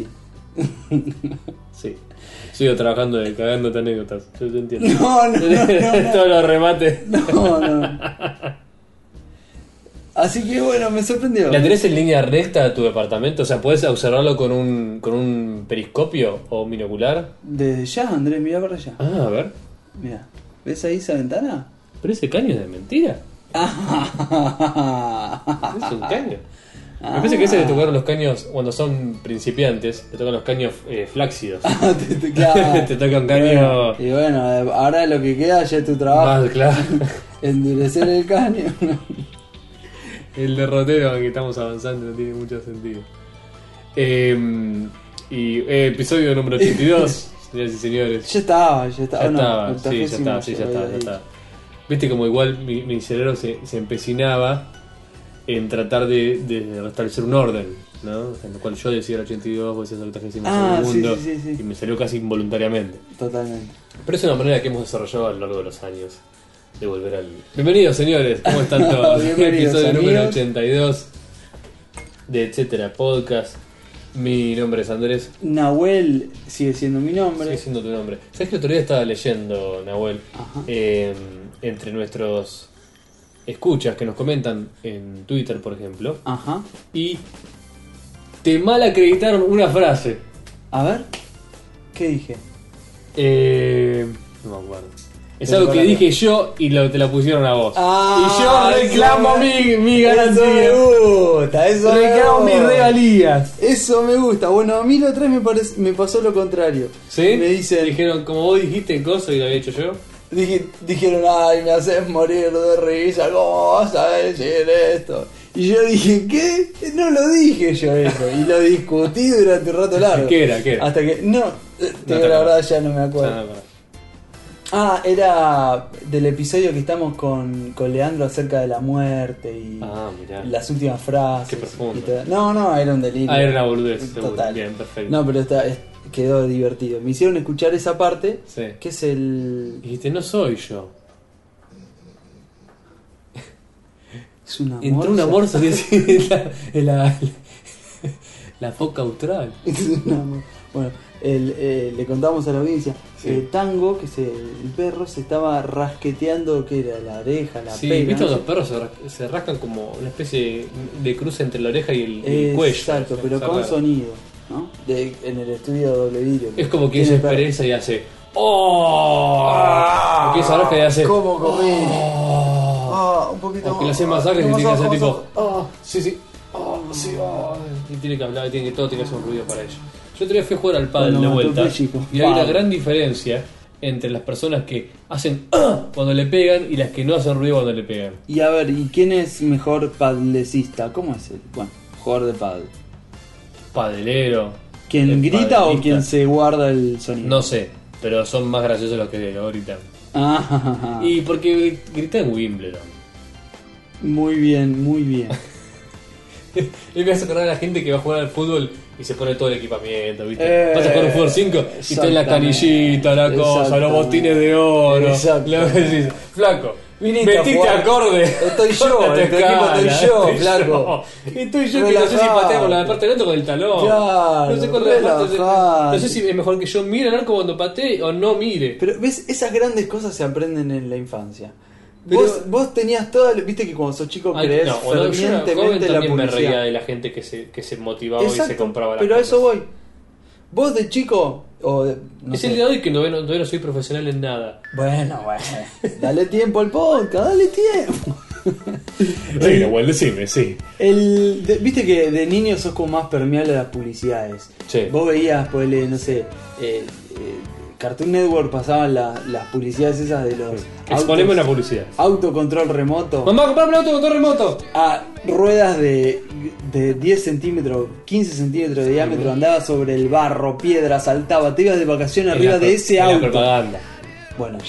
Sigo trabajando cagándote anécdotas. Yo te entiendo. No. Todos los remates. No. Así que bueno, me sorprendió. ¿La tenés en línea recta a tu departamento? O sea, ¿podés observarlo con un periscopio o un binocular? Desde ya, Andrés, mirá para allá. A ver. Mira, ¿ves ahí esa ventana? ¿Pero ese caño es de mentira? ¿Es un caño? Me parece que ese le tocaron los caños cuando son principiantes, le tocan los caños flácidos. Claro. Te toca un caño. Y bueno, ahora lo que queda ya es tu trabajo. Más claro. Endurecer el caño. El derrotero en que estamos avanzando no tiene mucho sentido. Episodio número 82, señoras y señores. Ya estaba. Ya estaba. Viste como igual mi cerebro se empecinaba en tratar de restablecer un orden, ¿no? En lo cual yo decía el 82, vos decías el 32, sí. Y me salió casi involuntariamente. Totalmente. Pero es una manera que hemos desarrollado a lo largo de los años de volver al... Bienvenidos, señores, ¿cómo están todos? Episodio número 82 de Etcétera Podcast. Mi nombre es Andrés. Nahuel sigue siendo mi nombre. Sigue siendo tu nombre. ¿Sabes que el otro día estaba leyendo, Nahuel? Entre nuestros escuchas que nos comentan en Twitter, por ejemplo. Ajá. Y te mal acreditaron una frase. A ver, ¿qué dije? No me acuerdo. Es algo que dije yo y te la pusieron a vos. Y yo reclamo mi ganancia. Eso reclamo mis regalías. Eso me gusta. Bueno, a mí la otra vez me pasó lo contrario. ¿Sí? Me dijeron, como vos dijiste cosas y lo había hecho yo. Dijeron, ay, me haces morir de risa, ¿cómo vas a decir esto? Y yo dije, ¿qué? No lo dije yo eso. Y lo discutí durante un rato largo. ¿Qué era? Hasta que, la verdad ya no me acuerdo. Era del episodio que estamos con Leandro acerca de la muerte y las últimas frases. Qué profundo. No, era un delirio. Era una boludez. Total. Bien, perfecto. No, pero quedó divertido. Me hicieron escuchar esa parte, sí. Que es el... Dijiste, no soy yo. Es una morsa. Entró una morsa que es la foca austral. Bueno, le contamos a la audiencia. Sí. Tango, que es el perro, se estaba rasqueteando, que era la oreja, la pera. ¿Viste cuando los perros se rascan como una especie de cruce entre la oreja y el cuello? Exacto, pero con sonido, ¿no? En el estudio doble vidrio. Es como que se pereza y hace ¡oh! Que esa rasca y hace ¿cómo comí? Un poquito. O que le hace masajes y tiene que hacer tipo sí. Y tiene que hablar, todo tiene que hacer un ruido para ello. Yo otro día fui a jugar al pádel de vuelta y hay una gran diferencia entre las personas que hacen cuando le pegan y las que no hacen ruido cuando le pegan. Y a ver, ¿y quién es mejor padelecista? ¿Cómo es el jugador de pádel? Padelero. ¿Quién grita o quien se guarda el sonido? No sé, pero son más graciosos los que gritan. Y porque grita en Wimbledon. Muy bien. Y me hace acordar a la gente que va a jugar al fútbol y se pone todo el equipamiento, ¿viste? Vas a jugar un fútbol 5 y tenés la canillita, la cosa, los botines de oro. Flaco, metiste acorde. Estoy yo, en tu equipo estoy yo, flaco. Estoy yo que no sé si pateamos la parte del alto con el talón. Claro, no sé cuándo no sé si es mejor que yo mire al arco cuando patee o no mire. Pero ves, esas grandes cosas se aprenden en la infancia. Pero, vos tenías toda, viste que cuando sos chico creés fervientemente la publicidad. Me reía de la gente que se motivaba. Exacto, y se compraba las pero cosas. A eso voy. Vos de chico es el de hoy que todavía no soy profesional en nada. Bueno, dale tiempo al podcast, dale tiempo. Sí, igual decime, sí. Viste que de niño sos como más permeable a las publicidades. Sí. Vos veías, no sé, Cartoon Network pasaban las publicidades esas de los exponemos una publicidad. Autocontrol remoto. Mamá, comprame un autocontrol remoto. A ruedas de 10 centímetros, 15 centímetros de diámetro, andaba sobre el barro, piedra, saltaba, te ibas de vacaciones arriba de ese auto. Propaganda. Bueno,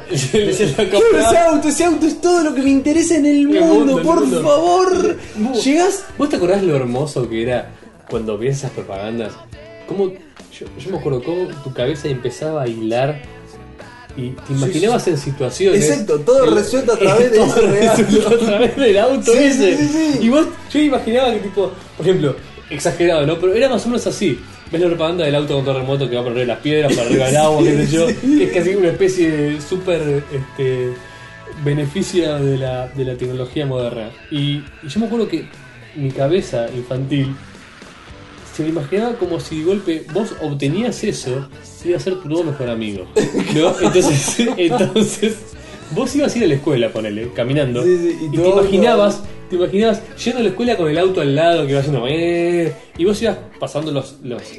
ese auto es todo lo que me interesa en el mundo, por favor. ¿Llegás? ¿Vos te acordás lo hermoso que era cuando veías esas propagandas? ¿Cómo? Yo me acuerdo cómo tu cabeza empezaba a hilar y te imaginabas en situaciones. Exacto, todo resuelto a través de ese a través del auto ese. Sí. Y vos, yo imaginaba que tipo, por ejemplo, exagerado, ¿no? Pero era más o menos así. ¿Ves la propaganda del auto con todo remoto que va por arriba de las piedras, para arriba del agua, qué sé yo? Que es casi una especie de súper beneficio de la tecnología moderna. Y yo me acuerdo que mi cabeza infantil se me imaginaba como si de golpe vos obtenías eso y iba a ser tu nuevo mejor amigo, ¿no? Entonces vos ibas a ir a la escuela, ponele, caminando, y te imaginabas yendo a la escuela con el auto al lado que iba haciendo y vos ibas pasando los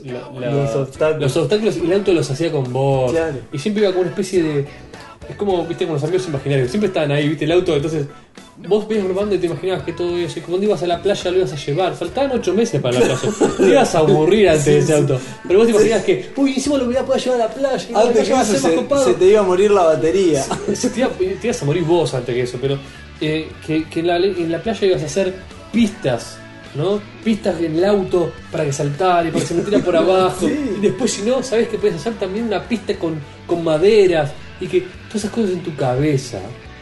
obstáculos y el auto los hacía con vos, claro. Y siempre iba con una especie de, es como, viste, con los amigos imaginarios, siempre estaban ahí, viste, el auto, entonces vos veías grabando y te imaginabas que todo eso, y cuando ibas a la playa lo ibas a llevar, faltaban 8 meses para la playa, te ibas a aburrir antes de ese auto, pero vos te imaginabas que, encima lo hubiera podido llevar a la playa, y antes que eso se te iba a morir la batería, te ibas a morir vos antes que eso, pero que en la playa ibas a hacer pistas, ¿no? Pistas en el auto para que saltara y para que se metiera por abajo, y después si no, sabés que puedes hacer también una pista con maderas, y que todas esas cosas en tu cabeza,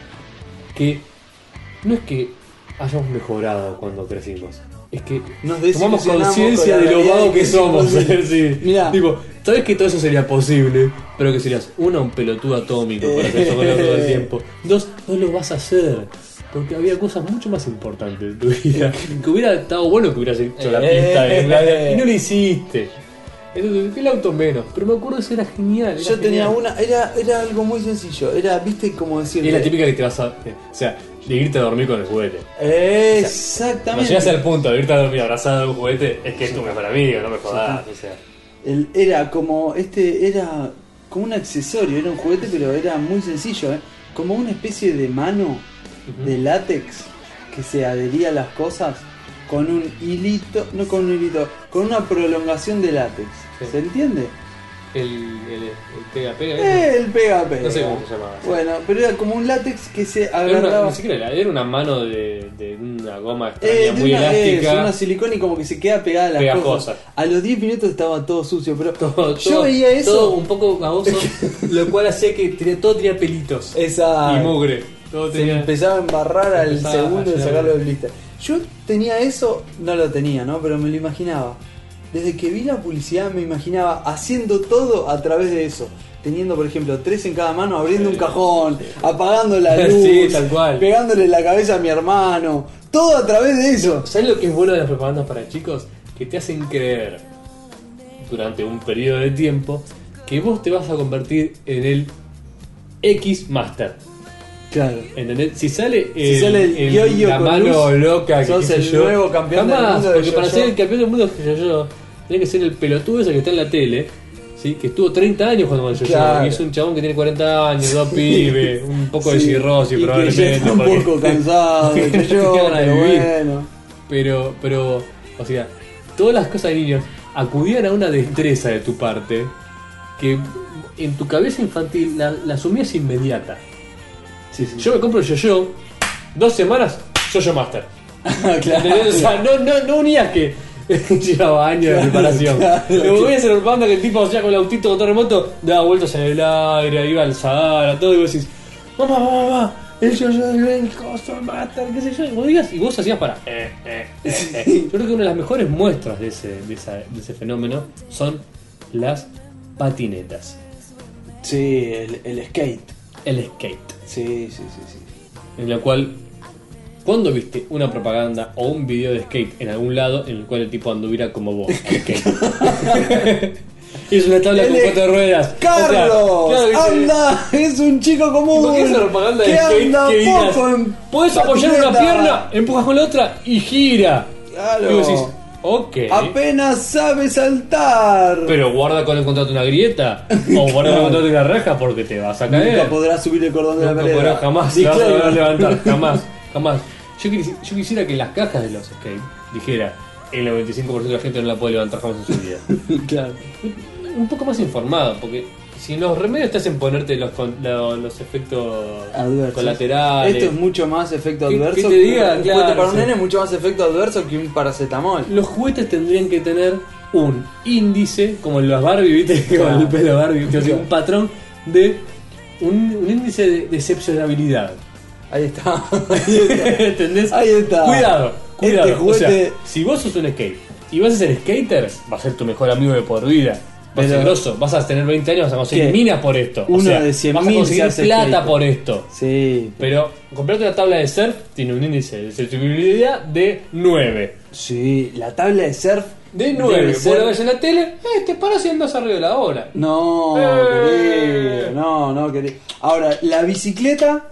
que no es que hayamos mejorado cuando crecimos, es que tomamos conciencia de lo vago que somos. Sí. Mirá. Tipo, sabes que todo eso sería posible, pero que serías, uno, un pelotudo atómico para hacer eso con el todo el tiempo. Dos, no lo vas a hacer, porque había cosas mucho más importantes en tu vida. Que hubiera estado bueno que hubieras hecho la pista y no lo hiciste. Entonces, el auto menos, pero me acuerdo eso era genial. Yo tenía una, era algo muy sencillo, era, viste, como decir. Es la típica que te vas a. O sea, de irte a dormir con el juguete. Exactamente. Cuando llegas al punto de irte a dormir abrazado de un juguete, es que es tu mejor amigo, no me jodas. O sea. Era como era como un accesorio, era un juguete, pero era muy sencillo, como una especie de mano de látex que se adhería a las cosas con un hilito, no con un hilito, con una prolongación de látex. Sí. ¿Se entiende? El pega-pega. El pega-pega. No sé cómo se llamaba. Bueno, pero era como un látex que se agarraba. Ni siquiera era una mano de una goma extraña muy elástica. Una silicona y como que se queda pegada a las pegajosa. cosas. A los 10 minutos estaba todo sucio, pero yo veía eso. Todo un poco baboso, lo cual hacía que todo tenía pelitos. Exacto. Y mugre. Se empezaba a embarrar al segundo de sacarlo del blister. Yo tenía eso, no lo tenía, ¿no? Pero me lo imaginaba. Desde que vi la publicidad me imaginaba haciendo todo a través de eso. Teniendo, por ejemplo, 3 en cada mano, abriendo un cajón, apagando la luz, sí, tal cual. Pegándole la cabeza a mi hermano. Todo a través de eso. ¿Sabes lo que es bueno de las propagandas para chicos? Que te hacen creer durante un periodo de tiempo que vos te vas a convertir en el X Master. Claro. ¿Entendés? Si sale el la mano loca que sos el nuevo campeón del mundo. Porque para ser el campeón del mundo yo tenés que ser el pelotudo ese que está en la tele, ¿sí? Que estuvo 30 años jugando con el yo-yo, y es un chabón que tiene 40 años, 2 pibes, un poco de cirrosis y probablemente, está un poco cansado de yo, pero bueno. O sea, todas las cosas de niños acudían a una destreza de tu parte que en tu cabeza infantil la asumías inmediata. Sí. Yo me compro el yo-yo, 2 semanas, yo-yo master. Claro. O sea, no unías que llevaba años de preparación. Claro. Voy a hacer el banda que el tipo hacía con el autito con todo remoto, daba vueltas en el aire, iba al Sahara, todo, y vos decís, mamá, el yo-yo del coso master, qué sé yo, y vos hacías para Yo creo que una de las mejores muestras de ese fenómeno son las patinetas. Sí, el skate. El skate. Sí. En la cual, ¿cuándo viste una propaganda o un video de skate en algún lado en el cual el tipo anduviera como vos? Skate. Es una tabla con 4 ruedas. ¡Carlos! ¡Anda! Es un chico común. ¿Por qué es una propaganda de skate que digas? Podés apoyar una pierna, empujas con la otra y gira. Claro. Y vos decís, Ok. Apenas sabe saltar. Pero guarda con encontrarte una grieta. O guarda con encontrarte una raja porque te vas a caer. Nunca podrás subir el cordón de la pared. Podrás jamás te vas a poder levantar. Jamás. Yo quisiera que en las cajas de los skate dijera: el 95% de la gente no la puede levantar jamás en su vida. Claro. Un poco más informado, porque si los remedios te hacen ponerte los efectos adversos, colaterales. Esto es mucho más efecto adverso. ¿Qué te diga? Un claro, juguete para un nene es mucho más efecto adverso que un paracetamol. Los juguetes tendrían que tener un índice, como en los Barbie, ¿viste? Claro. Con el pelo Barbie, claro. Un patrón de un índice de decepcionabilidad. Ahí está. ¿Entendés? Ahí está. Cuidado. Este juguete... O sea, si vos sos un skate y vas a ser skater, va a ser tu mejor amigo de por vida. Va a ser grosso, vas a tener 20 años, vas a conseguir minas por esto. Uno o sea, de 100.000 vas a conseguir plata skater por esto. Sí. Pero comprarte una tabla de surf tiene un índice de decepcionabilidad de 9. Sí, la tabla de surf de 9. Vos lo ves en la tele, te paras y andas arriba de la hora. No, querido, no, querido. Ahora, la bicicleta.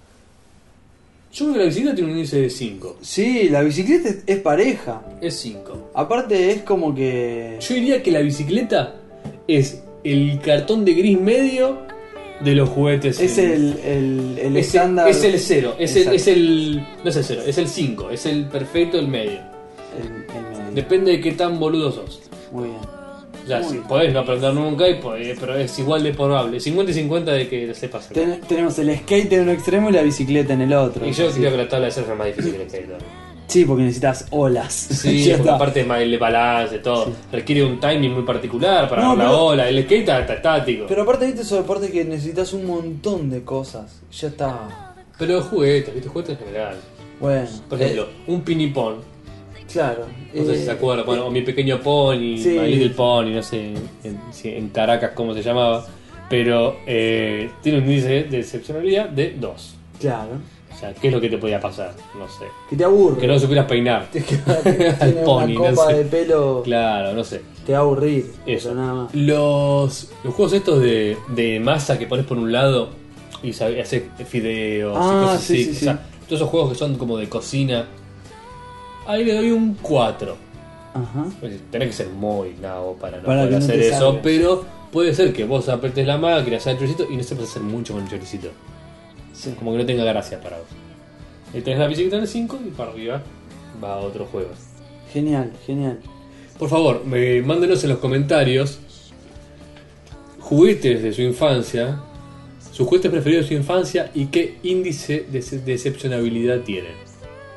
Yo creo que la bicicleta tiene un índice de 5. Sí, la bicicleta es pareja. Es 5. Aparte es como que... Yo diría que la bicicleta es el cartón de gris medio de los juguetes. Es el estándar. Es el 0. No es el 0, es el 5. Es el perfecto, el medio. El medio. Depende de qué tan boludo sos. Muy bien. O sea, si podés no aprender nunca, pero es igual de probable. 50 y 50 de que lo sepas. Tenemos el skate en un extremo y la bicicleta en el otro. Y yo creo que la tabla de surf es más difícil que el skate. Sí, porque necesitas olas. Sí, porque aparte es más el balance, todo. Sí. Requiere un timing muy particular para ver la ola. El skate está estático. Pero aparte, viste, esos deportes que necesitas un montón de cosas. Ya está. Pero juguetes, viste, juguetes en general. Bueno. Por ejemplo, un pinipón. Claro. No sé si se acuerdan, bueno, o Mi Pequeño Pony, sí. My Little Pony, no sé en Caracas cómo se llamaba, pero tiene un índice de excepcionalidad de 2. Claro. O sea, ¿qué es lo que te podía pasar? No sé. Que te aburre. Que no supieras peinar. Al pony, una copa de pelo. Claro, no sé. Te va a aburrir. Eso. Nada más. Los juegos estos de masa que pones por un lado y haces fideos y cosas así. Sí. O sea, todos esos juegos que son como de cocina. Ahí le doy un 4. Ajá. Pues tenés que ser muy nabo para no poder hacer eso, salga. Pero puede ser que vos apretes la máquina, hagas el choricito y no sepas hacer mucho con el choricito. Sí. Como que no tenga gracia para vos. Y tenés la bicicleta en el 5 y para arriba va a otro juego. Genial. Por favor, mándenos en los comentarios juguetes de su infancia, sus juguetes preferidos de su infancia y qué índice de decepcionabilidad tienen.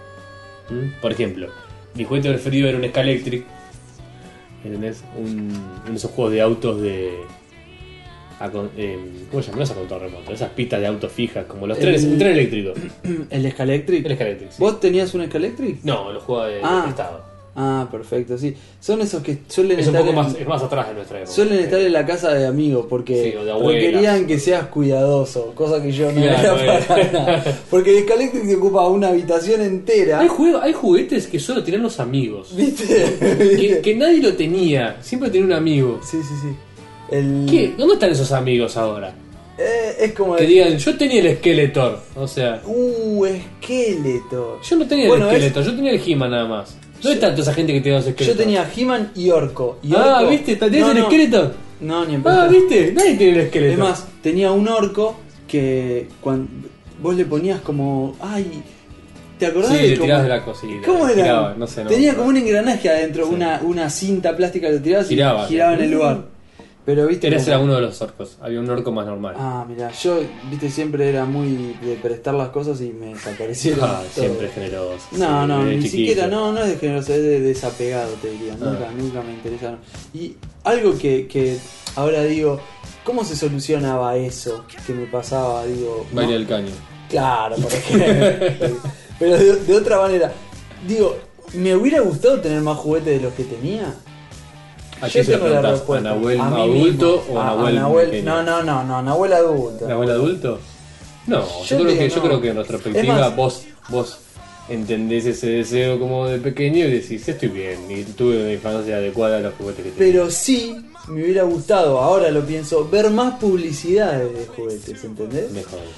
Por ejemplo, mi juguete preferido era un Scalextric. ¿Entendés? Un esos juegos de autos de... ¿cómo se llama? No es a control remoto, esas pistas de autos fijas, como los trenes, un tren eléctrico. ¿El Scalextric? El Scalextric, sí. ¿Vos tenías un Scalextric? No, lo jugaba de prestado. Ah, perfecto, sí. Son esos que suelen es estar. Un poco es más atrás de nuestra época. Suelen estar en la casa de amigos porque requerían que seas cuidadoso, cosa que yo no era para nada. Porque el Scalextric te ocupa una habitación entera. Hay juguetes que solo tienen los amigos. ¿Viste? Que nadie lo tenía. Siempre tenía un amigo. Sí. ¿Qué? ¿Dónde están esos amigos ahora? Es como que digan, yo tenía el Skeletor. O sea. Skeletor. Yo no tenía el Skeletor, yo tenía el He-Man nada más. ¿Dónde está toda esa gente que tenía los Skeletor? Yo tenía He-Man y Orco. ¿Viste? ¿Tenías el Skeletor? No, ni en pedo. ¿Viste? Nadie tiene el Skeletor. Es más, tenía un Orco que cuando vos le ponías como... Ay, ¿te acordás? Sí, le tirabas de la cosita. ¿Cómo era? Tiraba, no sé, tenía como un engranaje adentro, sí. una cinta plástica que lo tirabas y giraba en el lugar. Pero viste, ese era uno de los orcos, había un orco más normal. Mirá, yo viste siempre era muy de prestar las cosas y me desaparecieron. Siempre generoso. No, ni siquiera, no es de generoso, es de desapegado, te diría. Nunca me interesaron. Y algo que ahora digo, ¿cómo se solucionaba eso que me pasaba? Digo, baile del caño. Claro, por ejemplo. Pero de otra manera, digo, ¿me hubiera gustado tener más juguetes de los que tenía? Yo tengo la respuesta. ¿A Nahuel adulto o a Nahuel? No, Nahuel adulto. ¿Nahuel adulto? No, yo creo que en retrospectiva vos entendés ese deseo como de pequeño y decís, estoy bien, y tuve una infancia adecuada a los juguetes que tenía. Pero sí me hubiera gustado, ahora lo pienso, ver más publicidades de juguetes, ¿entendés? Mejor.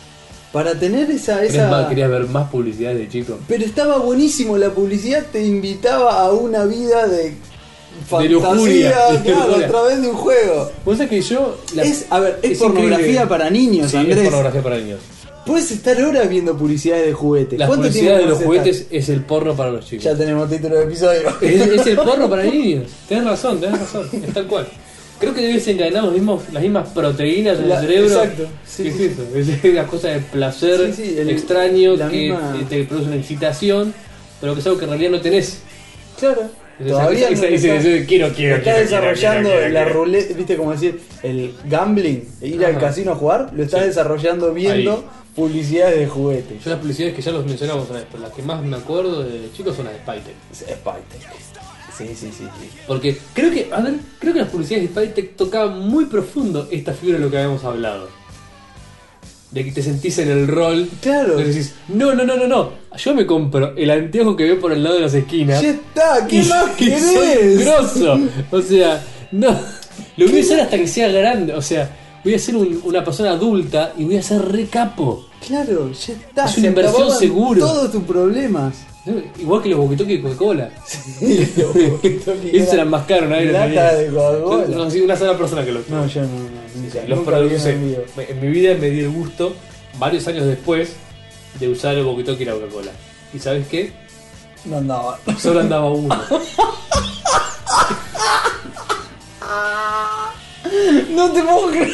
Para tener esa... ¿Querías ver más publicidad de chico? Pero estaba buenísimo, la publicidad te invitaba a una vida de fantasía, lujuria, claro, a través de un juego. Vos sabés que yo... Es pornografía increíble. Para niños, sí, Andrés. Es pornografía para niños. Puedes estar horas viendo publicidades de juguetes. La publicidad de los juguetes es el porno para los chicos. Ya tenemos título de episodio. Es el porno para niños. Tenés razón, es tal cual. Creo que debes encadenar las mismas proteínas en el cerebro. Exacto. Sí, ¿qué es eso? Es la cosa de placer extraño que te produce una excitación, pero que es algo que en realidad no tenés. Claro. Todavía quiero. Está desarrollando la ruleta, viste, como decir, el gambling, ir al casino a jugar, lo estás desarrollando viendo publicidades de juguetes. Yo las publicidades que ya los mencionamos una vez, pero las que más me acuerdo de chicos son las de Spytek. Spytek. Sí. Porque creo que las publicidades de Spytek tocaban muy profundo esta figura de lo que habíamos hablado. De que te sentís en el rol. Claro. De que decís, no. Yo me compro el anteojo que veo por el lado de las esquinas. Ya está, ¿qué más querés? Soy grosso. O sea, no. Lo voy a hacer hasta que sea grande. O sea, voy a ser una persona adulta y voy a ser re capo. Claro, ya está. Es una inversión seguro. Todos tus problemas. Igual que los boquitoques de Coca-Cola. Sí, los boquitoques. Esos eran más caros, ¿no? Lata de Coca-Cola. No, sí, una sola persona que los No, yo no. Los produce. En mi vida me di el gusto, varios años después, de usar el boquitoque y la Coca-Cola. ¿Y sabes qué? No andaba. Solo andaba uno. No te puedo creer.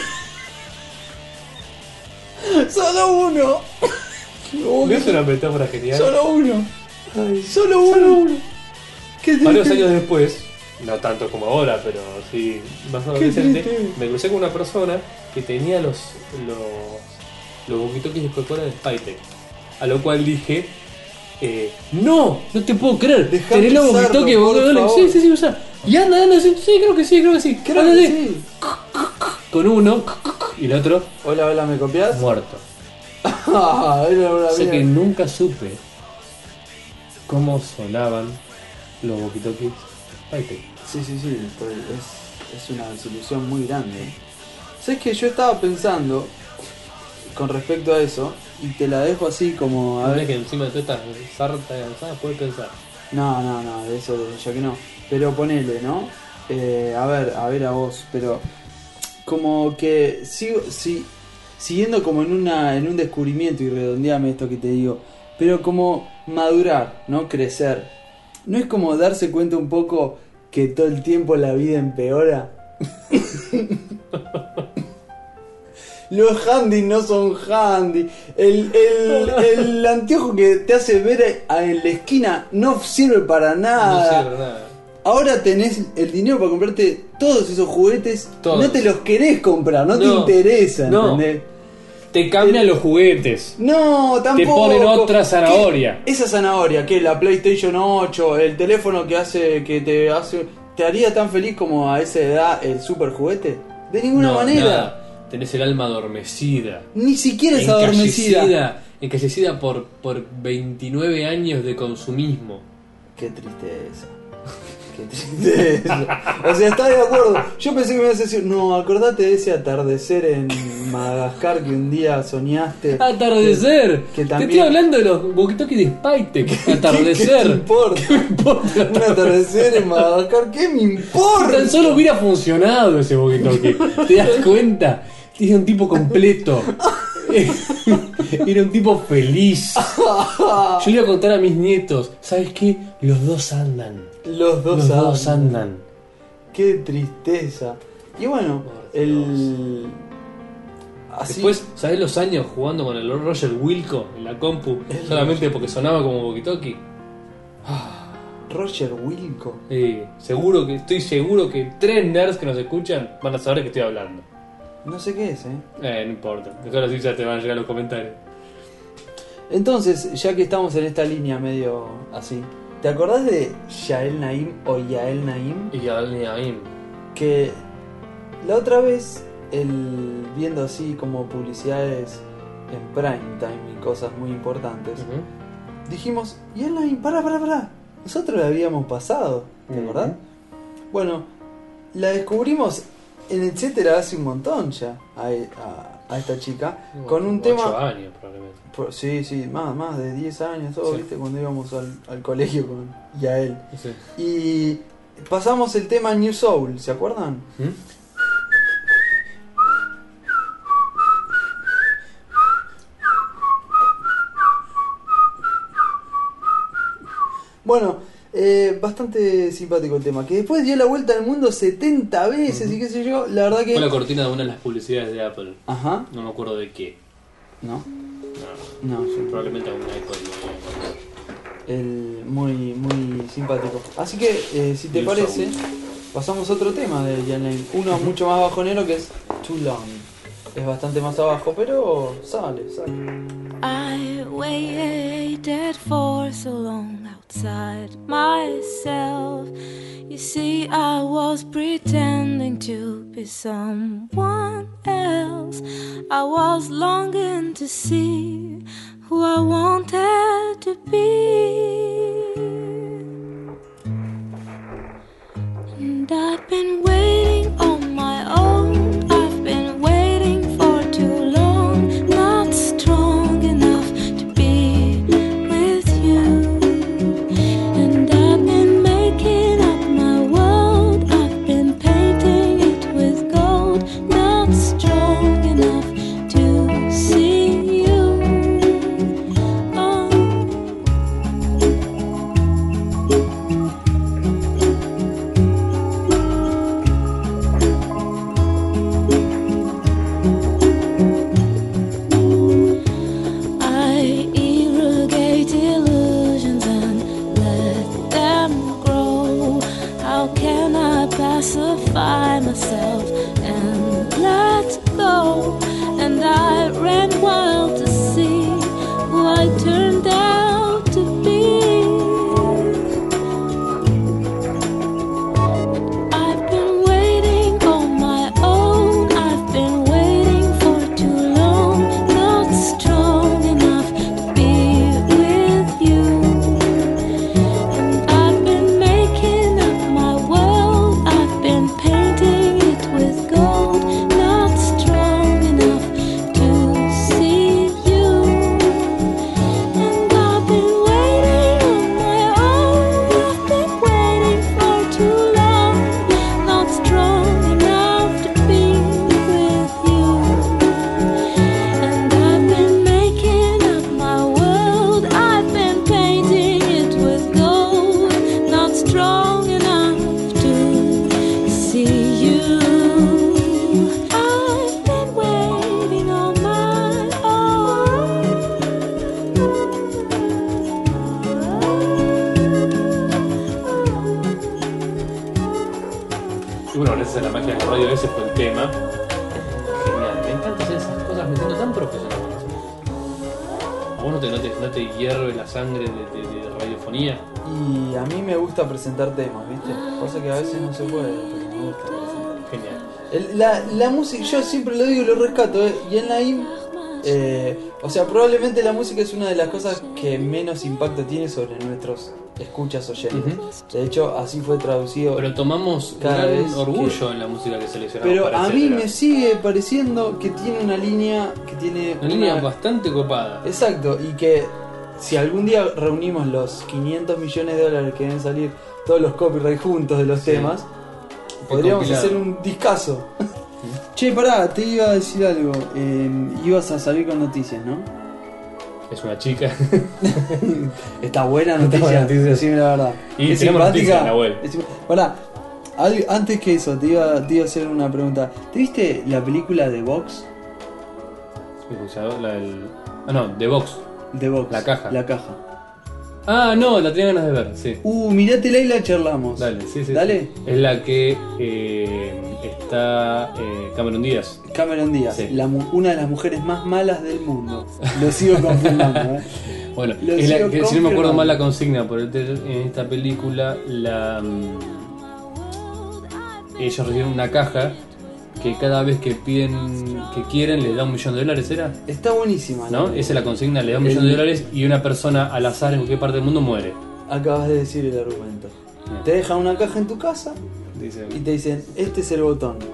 Solo uno. ¿No es una metáfora genial? Solo uno. Solo uno. Varios años después, no tanto como ahora, pero sí más adolescente, me crucé con una persona que tenía los boquitoques de Coca-Cola de Spytek. A lo cual dije, no te puedo creer. Tenés los boquitoques de Coca-Cola. Sí, usa. Y anda, sí, creo que sí. Con uno y el otro. Hola, ¿me copias? Muerto. Sé que nunca supe cómo sonaban los walkie-talkies Spytek. Sí, es una desilusión muy grande. ¿Sabes que yo estaba pensando con respecto a eso? Y te la dejo así como... A ver, que encima de todas estas sartas avanzadas puedes pensar. No, de eso ya que no. Pero ponele, ¿no? A ver a vos, pero... Como que siguiendo como en un descubrimiento, y redondeame esto que te digo, pero como madurar, ¿no? Crecer. ¿No es como darse cuenta un poco que todo el tiempo la vida empeora? Los handy no son handy. El anteojo que te hace ver en la esquina no sirve para nada. Ahora tenés el dinero para comprarte todos esos juguetes. No te los querés comprar, no te interesa, ¿entendés? Te cambian los juguetes. No, tampoco. Te ponen otra zanahoria. Esa zanahoria, que la PlayStation 8, el teléfono que te haría tan feliz como a esa edad el super juguete. De ninguna manera. Nada. Tenés el alma adormecida. Ni siquiera es adormecida. Encallecida por 29 años de consumismo. Qué tristeza. O sea, estás de acuerdo. Yo pensé que me ibas a decir, no, acordate de ese atardecer en Madagascar que un día soñaste. ¿Atardecer? Que también... Te estoy hablando de los walkie-talkies de Spytek. Atardecer. ¿Qué me importa? Un atardecer en Madagascar, ¿qué me importa? Tan solo hubiera funcionado ese walkie-talkie. ¿Te das cuenta? Era un tipo completo. Era un tipo feliz. Yo le iba a contar a mis nietos, ¿sabes qué? Los dos andan. Los dos andan. Qué tristeza. Y bueno, así... Después, ¿sabés los años jugando con el Roger Wilco en la compu? Solamente porque sonaba como walkie-talkie. Roger Wilco. Estoy seguro que 3 nerds que nos escuchan van a saber de qué estoy hablando. No sé qué es, no importa. Ahora sí ya te van a llegar los comentarios. Entonces, ya que estamos en esta línea medio así, ¿te acordás de Yael Naim o Yael Naim? Yael Naim. Que la otra vez, viendo así como publicidades en prime time y cosas muy importantes, dijimos, Yael Naim, pará. Nosotros la habíamos pasado, ¿te acordás? Bueno, la descubrimos en etcétera hace un montón ya a a esta chica con un 8 tema... años probablemente. Sí, más de 10 años, todo, ¿viste? Cuando íbamos al colegio y a él. Sí. Y pasamos el tema New Soul, ¿se acuerdan? Bueno, bastante simpático el tema. Que después dio la vuelta al mundo 70 veces y qué sé yo. La verdad que... Fue la cortina de una de las publicidades de Apple. Ajá. No me acuerdo de qué. ¿No? No. No, sí. Probablemente algún iPod. Muy simpático. Así que, si te parece, pasamos a otro tema de Jan Lane. Uno mucho más bajonero, que es Too Long. Es bastante más abajo, pero sale. I waited for so long outside myself. You see, I was pretending to be someone else. I was longing to see who I wanted to be. And I've been waiting on my own. I've been waiting for too long. Not strong enough to be with you. And I've been making up my world. I've been painting it with gold. Not strong enough to see you. Oh. I irrigate illusions and let them grow. How can I pacify myself and let go? And I ran wild to see who I turned out to be. I've been waiting on my own. I've been waiting for too long. Not strong enough to be with you. And I've been making up my world. I've been painting it with gold. Not strong enough to see you. And I've been waiting on my own. I've been waiting for too long. Not strong enough to be with you. And I've been making up my world. I've been painting it with gold. Not strong enough to see you. I've been waiting on my Y bueno, gracias a la magia de la radio, ese fue el tema. Genial, me encanta hacer esas cosas, me siento tan profesional con eso. ¿A vos no te hierve la sangre de radiofonía? Y a mí me gusta presentar temas, ¿viste? Cosa que a veces no se puede, pero me gusta presentar. Genial. La música, yo siempre lo digo y lo rescato, y en la IM, o sea, probablemente la música es una de las cosas que menos impacto tiene sobre nuestros escuchas oyentes. De hecho, así fue traducido. Pero tomamos cada gran vez orgullo en la música que seleccionamos. Pero para a mí etcétera. me sigue pareciendo que tiene una línea que tiene Una línea bastante copada. Exacto, y que si algún día reunimos los 500 millones de dólares que deben salir todos los copyright juntos de los temas, podríamos compilado. hacer un discazo. Che, pará, te iba a decir algo. Ibas a salir con noticias, ¿no? Es una chica. Está buena Está noticia, buena noticia. decime la verdad. Y ¿Es tenemos noticias, simpática? Nahuel. Pará, antes que eso, te iba a hacer una pregunta. ¿Te viste la película de Vox? The Box. De Vox. La caja. La caja. Ah, no, la tenía ganas de ver, sí. Mirátela y la charlamos. Dale, sí. Dale. Sí. Es la que está Cameron Díaz. Cameron Díaz, Sí. una de las mujeres más malas del mundo. Lo sigo confirmando, ¿eh? Bueno, Lo es sigo que, si no me acuerdo confirmando. mal la consigna, por en esta película ellos reciben una caja que cada vez que quieren les da $1 millón, ¿era? Está buenísima, ¿No? Esa es la consigna, le da $1 millón y una persona al azar en cualquier parte del mundo muere. Acabas de decir el argumento. Bien. Te dejan una caja en tu casa Dice, y te dicen, este es el botón.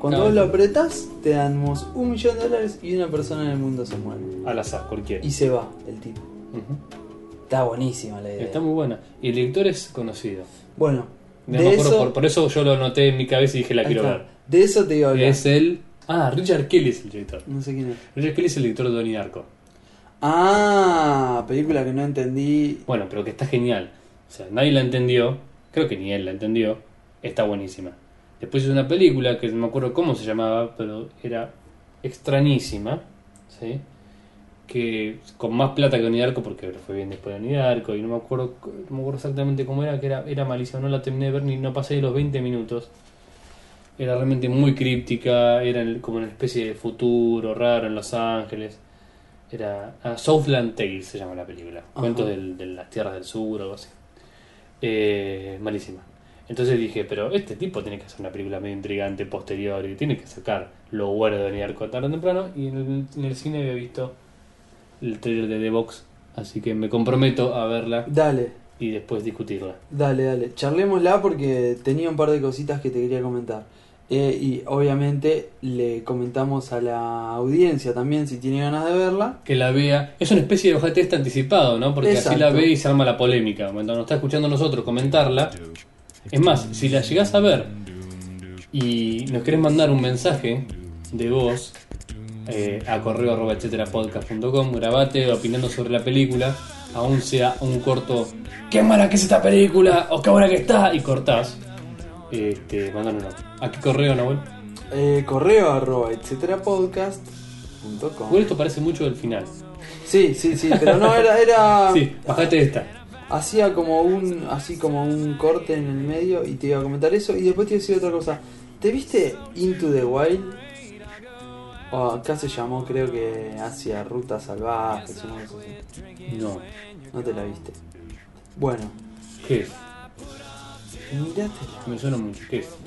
Cuando vos lo apretás, te damos $1.000.000 y una persona en el mundo se muere. Al azar, cualquiera. Y se va el tipo. Está buenísima la idea. Está muy buena. Y el director es conocido. Bueno, No me acuerdo, por eso yo lo anoté en mi cabeza y dije la quiero ver. De eso te iba a hablar. Es el... Richard Kelly es el director. No sé quién es. Richard Kelly es el director de Donnie Darko. Película que no entendí. Bueno, pero que está genial. O sea, nadie la entendió. Creo que ni él la entendió. Está buenísima. Después hizo una película que no me acuerdo cómo se llamaba, pero era extrañísima, ¿sí? Que con más plata que Donnie Darko, porque fue bien después de Donnie Darko, y no me acuerdo exactamente cómo era, que era malísima, no la terminé de ver ni no pasé de los 20 minutos. Era realmente muy críptica, era como una especie de futuro raro en Los Ángeles. Era Southland Tales se llama la película. Ajá. Cuentos de las tierras del sur o algo así. Malísima. Entonces dije, pero este tipo tiene que hacer una película medio intrigante posterior y tiene que sacar lo bueno de Donnie Darko tarde o temprano. Y en el cine había visto el trailer de The Box, así que me comprometo a verla. Dale. Y después discutirla. Dale. Charlémosla porque tenía un par de cositas que te quería comentar. Y obviamente le comentamos a la audiencia también si tiene ganas de verla. Que la vea. Es una especie de hoja de test anticipado, ¿no? Porque Exacto. así la ve y se arma la polémica. Cuando nos está escuchando nosotros comentarla. Es más, si la llegás a ver y nos querés mandar un mensaje de voz a correo@etcéterapodcast.com, grabate opinando sobre la película, aún sea un corto "qué mala que es esta película" o "qué buena que está", y cortás, mandándonos. ¿A qué correo, Nahuel? Correo@etcéterapodcast.com. Igual esto parece mucho del final. Sí, pero no era Sí, bajate esta. hacía como un corte en el medio y te iba a comentar eso y después te iba a decir otra cosa. ¿Te viste Into the Wild? O acá se llamó, creo que hacia Rutas Salvajes, una cosa así. No. No te la viste. Bueno, ¿Qué es? mirátela. Me suena mucho. ¿Qué es?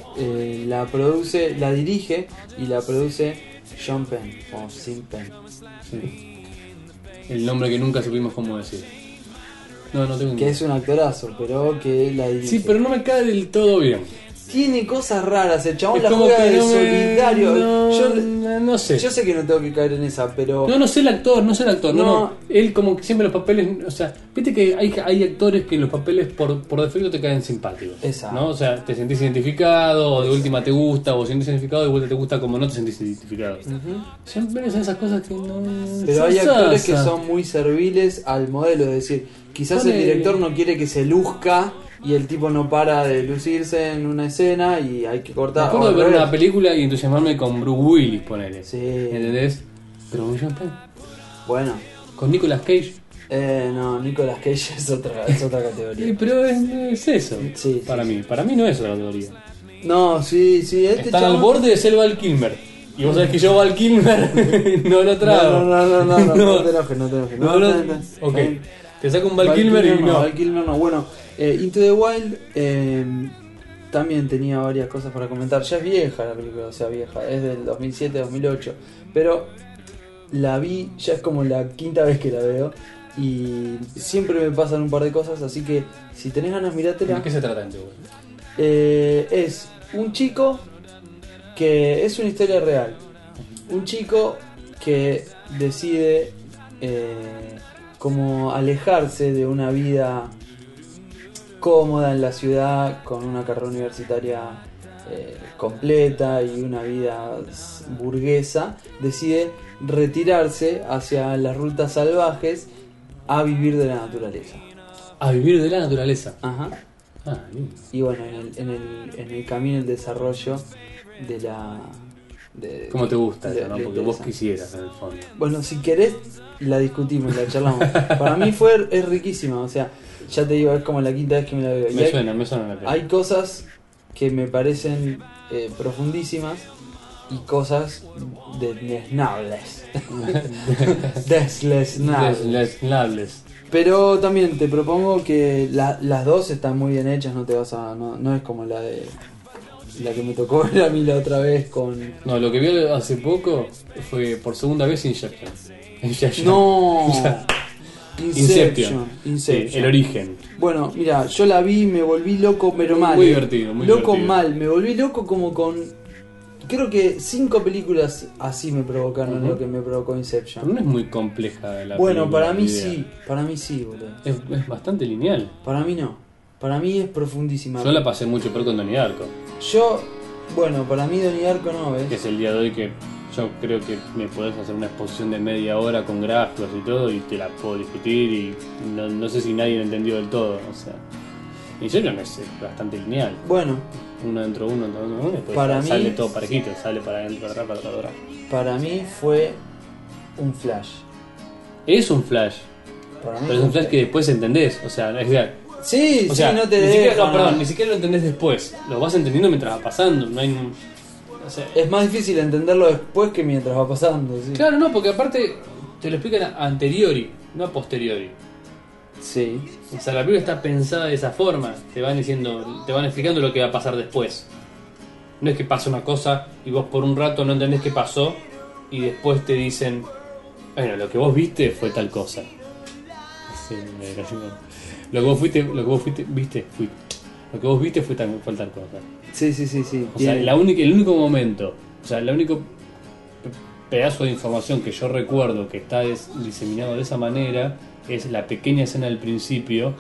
La dirige y la produce Sean Penn o Sean Penn. Sí. El nombre que nunca supimos cómo decir. No tengo ni Que idea. es un actorazo, pero que la dirige. Sí, pero no me cae del todo bien. Tiene cosas raras, el chabón Es la como juega que de no me- solidario. no sé. Yo sé que no tengo que caer en esa, pero. No sé el actor, no sé el actor. No. No. Él como que siempre los papeles, o sea, viste que hay actores que en los papeles por defecto te caen simpáticos. Exacto. ¿No? O sea, te sentís identificado, o de última te gusta, o sentís identificado, de vuelta te gusta como no te sentís identificado. Siempre son esas cosas que no. Pero hay son actores que sasas. son muy serviles al modelo, es decir, quizás el Ponele. director no quiere que se luzca y el tipo no para de lucirse en una escena y hay que Me cortar. acuerdo o de al ver revés. una película y entusiasmarme con Bruce Willis, ponele. Sí. ¿Entendés? Pero con Sean Penn. Bueno, Con Nicolas Cage. no, Nicolas Cage es otra categoría. Pero es eso. Sí, para mí no es otra categoría. No, sí, este Están al chabón- borde de ser Val Kilmer. Y vos sabés que yo Val Kilmer no lo trago. No te enojes, no te enojes. No, ok. Te saco un Val Kilmer y no. Val Kilmer no. Bueno, Into the Wild también tenía varias cosas para comentar. Ya es vieja la película, o sea, vieja. Es del 2007-2008. Pero la vi, ya es como la quinta vez que la veo. Y siempre me pasan un par de cosas. Así que si tenés ganas, mirátela. ¿De qué se trata entonces? Es un chico que es una historia real. Un chico que decide como alejarse de una vida cómoda en la ciudad con una carrera universitaria completa y una vida burguesa. Decide retirarse hacia las rutas salvajes a vivir de la naturaleza. A vivir de la naturaleza. Ajá. Lindo. Y bueno, en el camino, el desarrollo de la... ¿Cómo te gusta de- eso, no? de Porque vos interesante. quisieras en el fondo. Bueno, si querés, la discutimos, la charlamos. Para mí es riquísima, o sea, ya te digo, es como la quinta vez que me la veo. Y Me suena la pena. hay cosas que me parecen profundísimas y cosas desleznables. Deslesnables. Pero también te propongo que las dos están muy bien hechas, no es como la que me tocó ver a mí la otra vez con... No, lo que vi hace poco fue por segunda vez Inception. No. Inception. Inception. Sí, el origen. Bueno, mira, yo la vi, me volví loco, pero mal. Muy divertido, muy loco divertido. mal, me volví loco como con creo que 5 películas así me provocaron lo que me provocó Inception. Pero no es muy compleja la Bueno, película, para mí la idea. sí, para mí sí, boludo. Es bastante lineal. Para mí no. Para mí es profundísima. Yo la pasé mucho peor con Donnie Darko, Bueno, para mí Donnie Darko no, ¿ves? que es el día de hoy que yo creo que me podés hacer una exposición de media hora con gráficos y todo y te la puedo discutir y no sé si nadie lo entendió del todo, o sea. Inception es bastante lineal. Bueno, Uno dentro de uno, después Para sale mí- todo parejito, sale para adentro, para atrás, para atrás. para mí fue un flash. Es un flash, Para mí pero es un flash que después entendés, o sea, es real. Sí, O sea, sí, no te ni siquiera, deja, no, perdón, ni siquiera lo entendés después, lo vas entendiendo mientras va pasando, no hay un... O sea, Es más difícil entenderlo después que mientras va pasando, sí. claro, no, porque aparte te lo explican a anteriori, no a posteriori. Sí. O sea, la película está pensada de esa forma, te van diciendo, te van explicando lo que va a pasar después. No es que pasa una cosa y vos por un rato no entendés qué pasó y después te dicen, bueno, lo que vos viste fue tal cosa. Sí, lo que vos viste fue tal cosa. Sí. O sea, el único momento, o sea, el único pedazo de información que yo recuerdo que está diseminado de esa manera es la pequeña escena del principio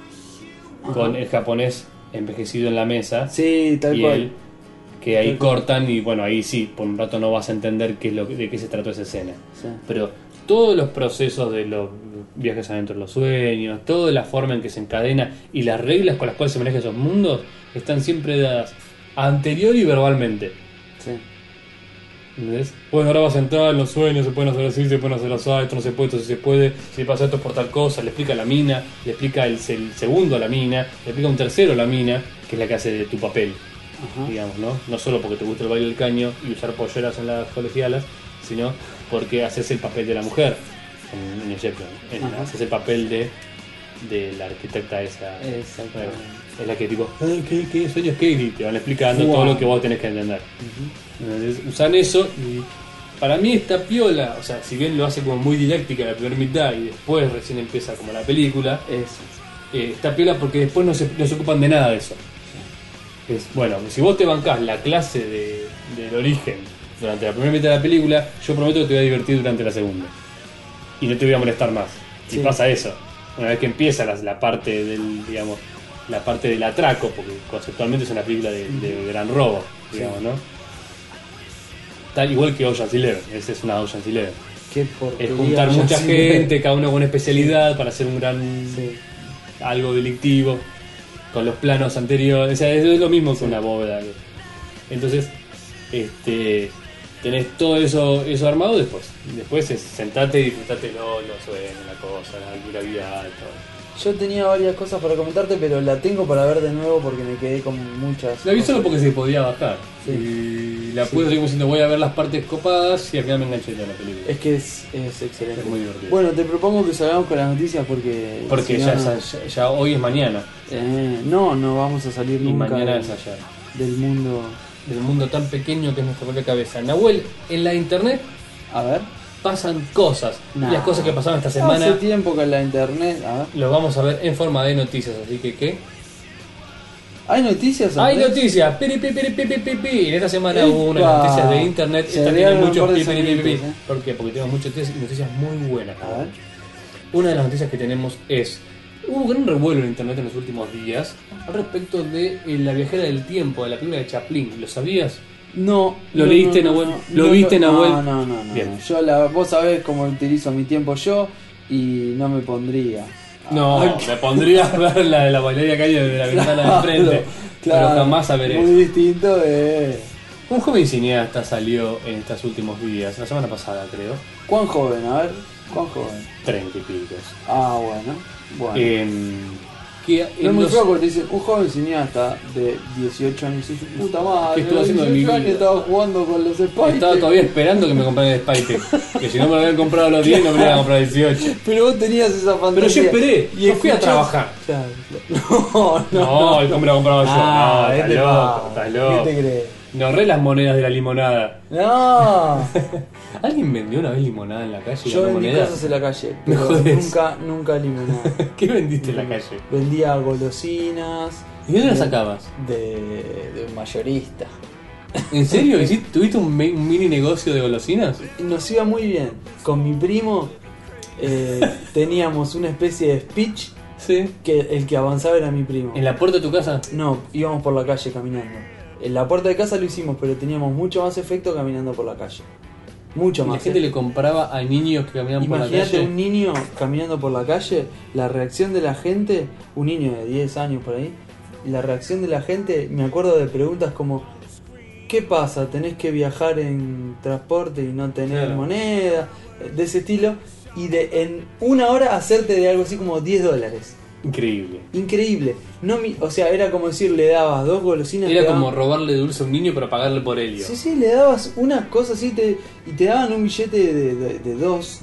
con el japonés envejecido en la mesa Sí, tal y cual. él, que ahí Tal cual. cortan y bueno, ahí sí, por un rato no vas a entender de qué se trató esa escena. Sí. Pero todos los procesos de los viajes adentro de los sueños, toda la forma en que se encadena y las reglas con las cuales se manejan esos mundos están siempre dadas anterior y verbalmente. Sí. ¿Entendés? Bueno, ahora vas a entrar en los sueños, se pueden hacer así, se pueden hacer así, esto no se puede, esto sí se puede, si pasa esto es por tal cosa, le explica a la mina, le explica el segundo a la mina, le explica un tercero a la mina, que es la que hace de tu papel, Ajá. digamos, ¿no? No solo porque te gusta el baile del caño y usar polleras en las colegialas, sino porque haces el papel de la mujer en Inception, Ajá. haces el papel de la arquitecta esa. Exactamente. Es la que tipo, ¿qué sueños qué? Y te van explicando Wow. todo lo que vos tenés que entender. Entonces, usan eso y para mí esta piola, o sea, si bien lo hace como muy didáctica la primera mitad y después recién empieza como la película, Eso. está piola porque después no se ocupan de nada de eso. Es, bueno, si vos te bancás la clase del origen durante la primera mitad de la película, yo prometo que te voy a divertir durante la segunda. Y no te voy a molestar más. Si Sí. pasa eso, una vez que empieza la parte del, digamos, la parte del atraco, porque conceptualmente es una película de gran robo, digamos, ¿no? Tal igual que Ocean's Eleven, esa es una Ocean's Eleven. Qué Es porquería. juntar ya mucha sí. gente, cada uno con una especialidad para hacer un gran Sí. algo delictivo con los planos anteriores, o sea, es lo mismo que una bóveda. Entonces, tenés todo eso armado después es sentate y disfrutátelo, los sueños, la cosa, la vida todo. Yo tenía varias cosas para comentarte, pero la tengo para ver de nuevo porque me quedé con muchas. La vi solo cosas. porque se podía bajar. Sí. Y la pude seguir diciendo, voy a ver las partes copadas y al final me enganché de la película. Es que es excelente. Es muy divertido. Bueno, te propongo que salgamos con las noticias porque. Porque si ya, no, ya hoy es mañana no vamos a salir y nunca mañana del, es ayer. del mundo. Del mundo tan pequeño que es nuestra propia cabeza. Nahuel, en la internet A ver. pasan cosas. Nah. Y las cosas que pasaron esta semana Hace tiempo que en la internet. A ver. lo vamos a ver en forma de noticias. Así que, ¿qué? ¿Hay noticias? Hay Andrés? noticias. Piri, pi, piri, pi, pi, pi, pi. En esta semana ¡Epa! hubo unas noticias de internet. Se Esta tiene agregaron un muchos par de pi, pi, pi, pi, pi. soniditos, ¿Por qué? Porque tenemos muchas noticias muy buenas. A ver. Una de las noticias que tenemos es: hubo un gran revuelo en internet en los últimos días al respecto de La viajera del tiempo, de la película de Chaplin. ¿Lo sabías? No. ¿Lo no, leíste, no, Nahuel? no, ¿Lo no, viste, no, Nahuel? No. Bien. Vos sabés cómo utilizo mi tiempo yo y no me pondría. No, Ah, me pondría a ver la de la bailarina caída de la ventana de enfrente. claro, Pero jamás a ver muy eso. distinto Un joven cineasta salió en estos últimos días, la semana pasada creo, ¿Cuán joven? A ver, ¿cuán joven? 30 y pico. Ah, bueno. Que No en es muy los- feo porque te dice un joven cineasta de 18 años y su puta madre. ¿Qué estuvo haciendo de mi 18 años vida? estaba jugando con los Spikes. Estaba todavía esperando que me compraran el Spike. Que si no me lo habían comprado a los 10, no me lo iban a comprar a 18. Pero vos tenías esa fantasía. Pero yo esperé, yo fui a escuchás- trabajar. Claro. No. No, el me lo compraba yo. Ah, No, estás este loco, pa. estás loco. ¿Qué te crees? No ahorré las monedas de la limonada. No. ¿Alguien vendió una vez limonada en la calle? y Yo ganó vendí monedas? cosas en la calle, Me pero jodés. nunca limonada. ¿Qué vendiste en la calle? Vendía golosinas. ¿Y dónde las sacabas? De un mayorista. ¿En serio? ¿Tuviste un mini negocio de golosinas? Nos iba muy bien. Con mi primo teníamos una especie de speech. Sí. Que el que avanzaba era mi primo. ¿En la puerta de tu casa? No, íbamos por la calle caminando. En la puerta de casa lo hicimos, pero teníamos mucho más efecto caminando por la calle. Mucho ¿Y más. la gente le compraba a niños que caminaban por la calle? Imagínate un niño caminando por la calle, la reacción de la gente, un niño de 10 años por ahí, y la reacción de la gente, me acuerdo de preguntas como: ¿qué pasa? ¿Tenés que viajar en transporte y no tener moneda? De ese estilo. Y en una hora hacerte de algo así como $10. Increíble. Increíble. O sea, era como decir, le dabas 2 golosinas. Era como robarle dulce a un niño para pagarle por helio. Sí, le dabas una cosa así y te daban un billete de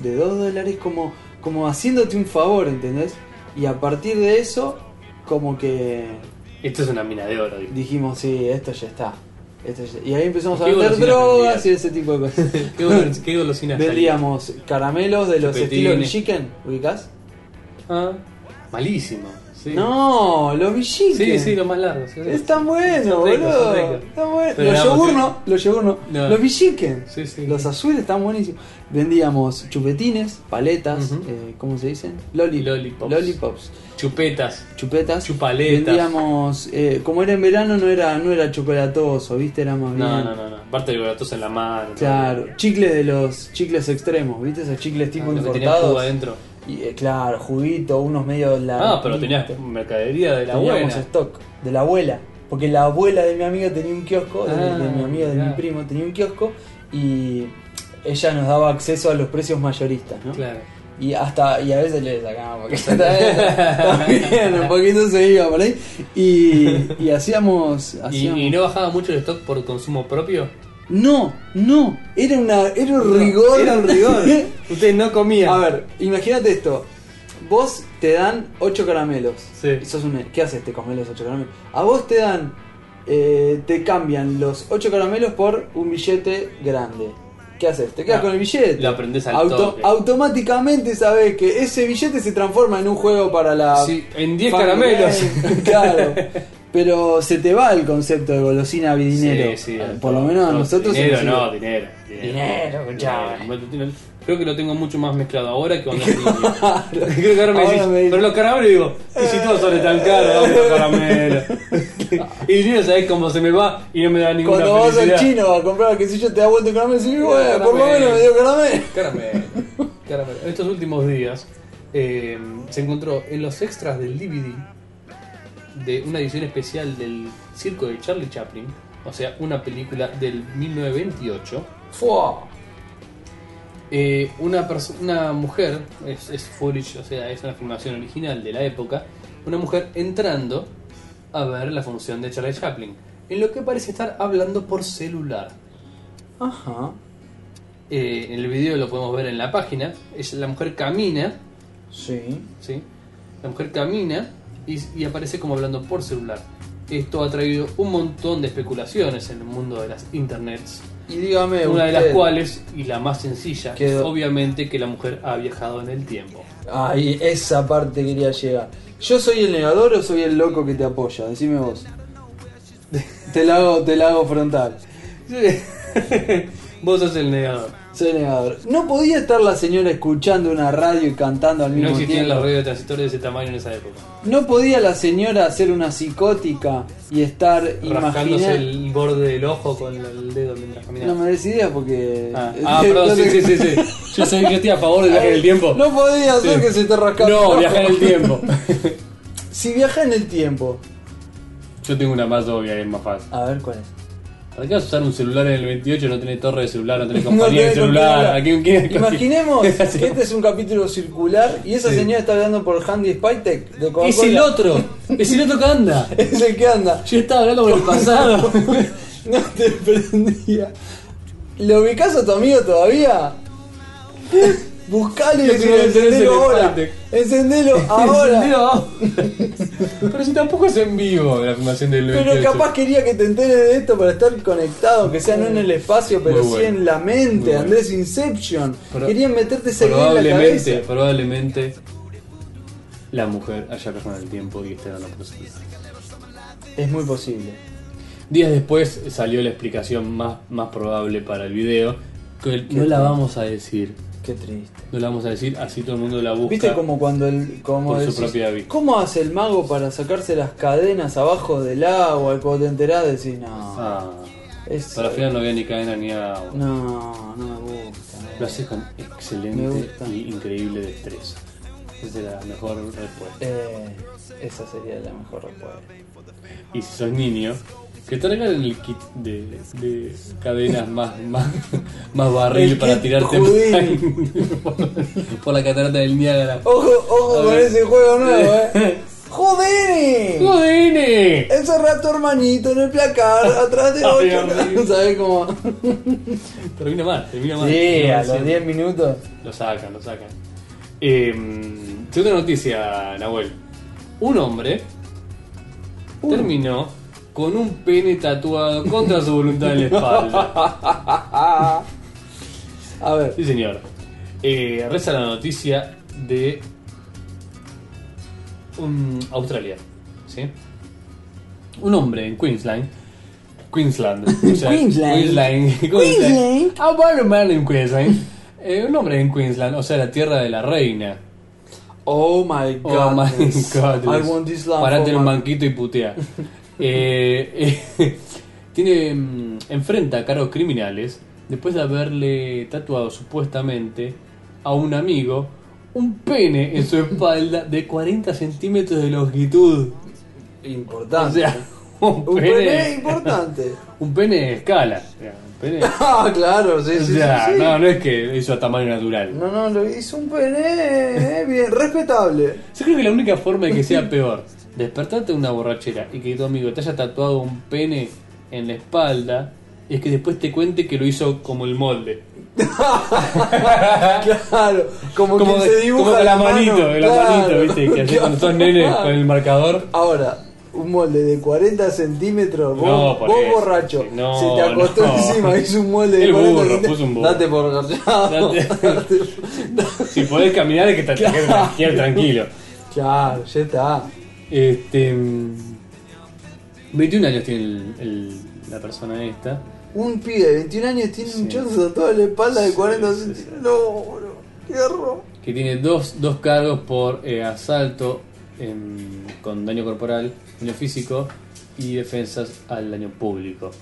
$2 como haciéndote un favor, ¿entendés? Y a partir de eso, como que Esto es una mina de oro. dijimos, sí, esto ya está. Y ahí empezamos a vender drogas y ese tipo de cosas. ¿Qué golosinas Vendíamos caramelos de los Chupetines. estilos Chicken, ¿ubicás? Ah, malísimo. Sí. No, los Villiquen. Sí, los más largos. Sí. Están buenos, Son ricos, boludo. son ricos. Están buenos. Pero Los yogur no. No. Los Villiquen. Sí. Los azules están buenísimos. Vendíamos chupetines, paletas, Ujú. ¿cómo se dicen? Lollipops. Chupetas. Chupetas. Chupaletas. Vendíamos, como era en verano no era chocolatoso, ¿viste? Era más bien. No. Aparte del golatoso en la mano. Claro, chicles de los chicles extremos, ¿viste? Esos chicles tipo Lo que tenía importados. jugo adentro. Y, claro, juguito, unos medio Pero tenías mercadería de la teníamos buena. stock de la abuela, porque la abuela de mi amiga tenía un kiosco, de mi amiga, de mi claro. primo tenía un kiosco y ella nos daba acceso a los precios mayoristas, ¿no? Claro. Y a veces le sacábamos porque también un poquito se iba por ahí y hacíamos ¿Y no bajaba mucho el stock por consumo propio? No, era un rigor. Era un rigor. Ustedes no comían. A ver, imagínate esto. Vos te dan 8 caramelos. Sí. Y ¿qué haces? Te comes los 8 caramelos. A vos te dan, te cambian los 8 caramelos por un billete grande. ¿Qué haces? Te quedas con el billete. Lo aprendés al toque. Automáticamente sabés que ese billete se transforma en un juego para la... Sí, en 10 caramelos. Claro. Pero se te va el concepto de golosina vidinero. Sí, por lo menos a nosotros dinero, se nos no, sirve. dinero. Escuchame. Creo que lo tengo mucho más mezclado ahora que cuando era niño. Creo que ahora me Ahora decís, me dices. pero los caramelos digo, y si todos son tan caros, dame los caramelos. Y el niño sabés cómo se me va y no me da ninguna Cuando vas al felicidad. chino a comprar, qué sé yo, te da vuelta el caramelo y dices, bueno, Caramelo. por lo menos me dio caramelo. Caramelo. En estos últimos días se encontró en los extras del DVD de una edición especial del circo de Charlie Chaplin, o sea, una película del 1928. ¡Fua! Una mujer, es footage, o sea, es una filmación original de la época, una mujer entrando a ver la función de Charlie Chaplin, en lo que parece estar hablando por celular. Ajá. En el video lo podemos ver en la página. La mujer camina, Sí. ¿sí? La mujer camina y aparece como hablando por celular. Esto ha traído un montón de especulaciones en el mundo de las internets. Y dígame, Una de las usted- cuales, y la más sencilla, Quedó- es obviamente que la mujer ha viajado en el tiempo. Ay, esa parte quería llegar. ¿Yo soy el negador o soy el loco que te apoya? Decime vos. Te la hago frontal. Vos sos el negador. Soy el negador. No podía estar la señora escuchando una radio y cantando al No mismo existían tiempo. las redes de transistores de ese tamaño en esa época. No podía la señora hacer una psicótica y estar Rascándose imaginando. el borde del ojo con el dedo mientras caminaba. No me des idea porque. Perdón, sí. Yo estoy a favor del viaje en el tiempo. No podía hacer Sí. que se te rascara. No, viajar en el tiempo. Si viaja en el tiempo. Yo tengo una más obvia y es más fácil. A ver cuál es. ¿Para qué vas a usar un celular en el 28? No tenés torre de celular, no tenés No compañía de tenés celular. compañía. ¿A quién? Imaginemos que este es un capítulo circular y esa Sí. señora está hablando por Handy Spytek de Coca-Cola. Es el otro que anda. Es el que anda. Yo estaba hablando por el pasado. No te prendía. ¿Lo ubicás a tu amigo todavía? Buscalo y Yo quiero entender encendelo ese ahora. Spytek. Encendelo ahora. Encendido. Pero si tampoco es en vivo la filmación del 28. Pero capaz quería que te enteres de esto para estar conectado, que sea no en el espacio, pero Muy sí bueno. en la mente, Muy bueno. Andrés Inception. Pero- Querían meterte esa idea en la cabeza. Probablemente la mujer haya viajado en el tiempo y esté dando por celular. Es muy posible. Días después salió la explicación más probable para el video, que no la vamos a decir. Qué triste. No la vamos a decir, así todo el mundo la busca. ¿Viste como cuando por decís, su propia vista? ¿Cómo hace el mago para sacarse las cadenas abajo del agua? Y cuando te enterás decís, no. Para al final no había ni cadena ni agua. No me gusta. Lo haces con excelente y increíble destreza. Esa es la mejor respuesta. Esa sería la mejor respuesta. Y si sos niño, que te regalen el kit de cadenas más barril para tirarte por la catarata del Niágara. Ojo con ese juego nuevo, ¡Jodini! Encerré a tu hermanito en el placar atrás de 8. ¿Sabes cómo? Termina mal. Sí, a los 10 minutos. Lo sacan. Segunda noticia, Nahuel. Un hombre terminó con un pene tatuado contra su voluntad en la espalda. A ver. Sí, señor. Reza la noticia de Australia, ¿sí? Un hombre en Queensland. O sea, Queensland. Un hombre en Queensland, o sea, la tierra de la reina. Oh my god. I want this land. Parate en un banquito y putea. Enfrenta cargos criminales después de haberle tatuado supuestamente a un amigo un pene en su espalda de 40 centímetros de longitud. Importante. O sea, un pene importante. Un pene de escala. Claro, sí. No es que hizo a tamaño natural. No, lo hizo un pene bien, respetable. Yo creo que la única forma de que sea peor, despertarte de una borrachera y que tu amigo te haya tatuado un pene en la espalda, es que después te cuente que lo hizo como el molde. Claro, como que se dibuja como la manito, mano, la manito, ¿viste? Que haces cuando sos nene con el marcador. Ahora, un molde de 40 centímetros, vos eso, borracho, sí, no, se te acostó encima, hizo un molde de 40 centímetros. Puso un burro. Date por garchado. Si podés caminar es que te quedes tranquilo. Claro, ya está. 21 años tiene la persona esta. Un pibe de 21 años tiene un chozo tatuado en la espalda de 40 centímetros. No, bro, qué error. Que tiene dos cargos por asalto con daño corporal, daño físico y defensas al daño público.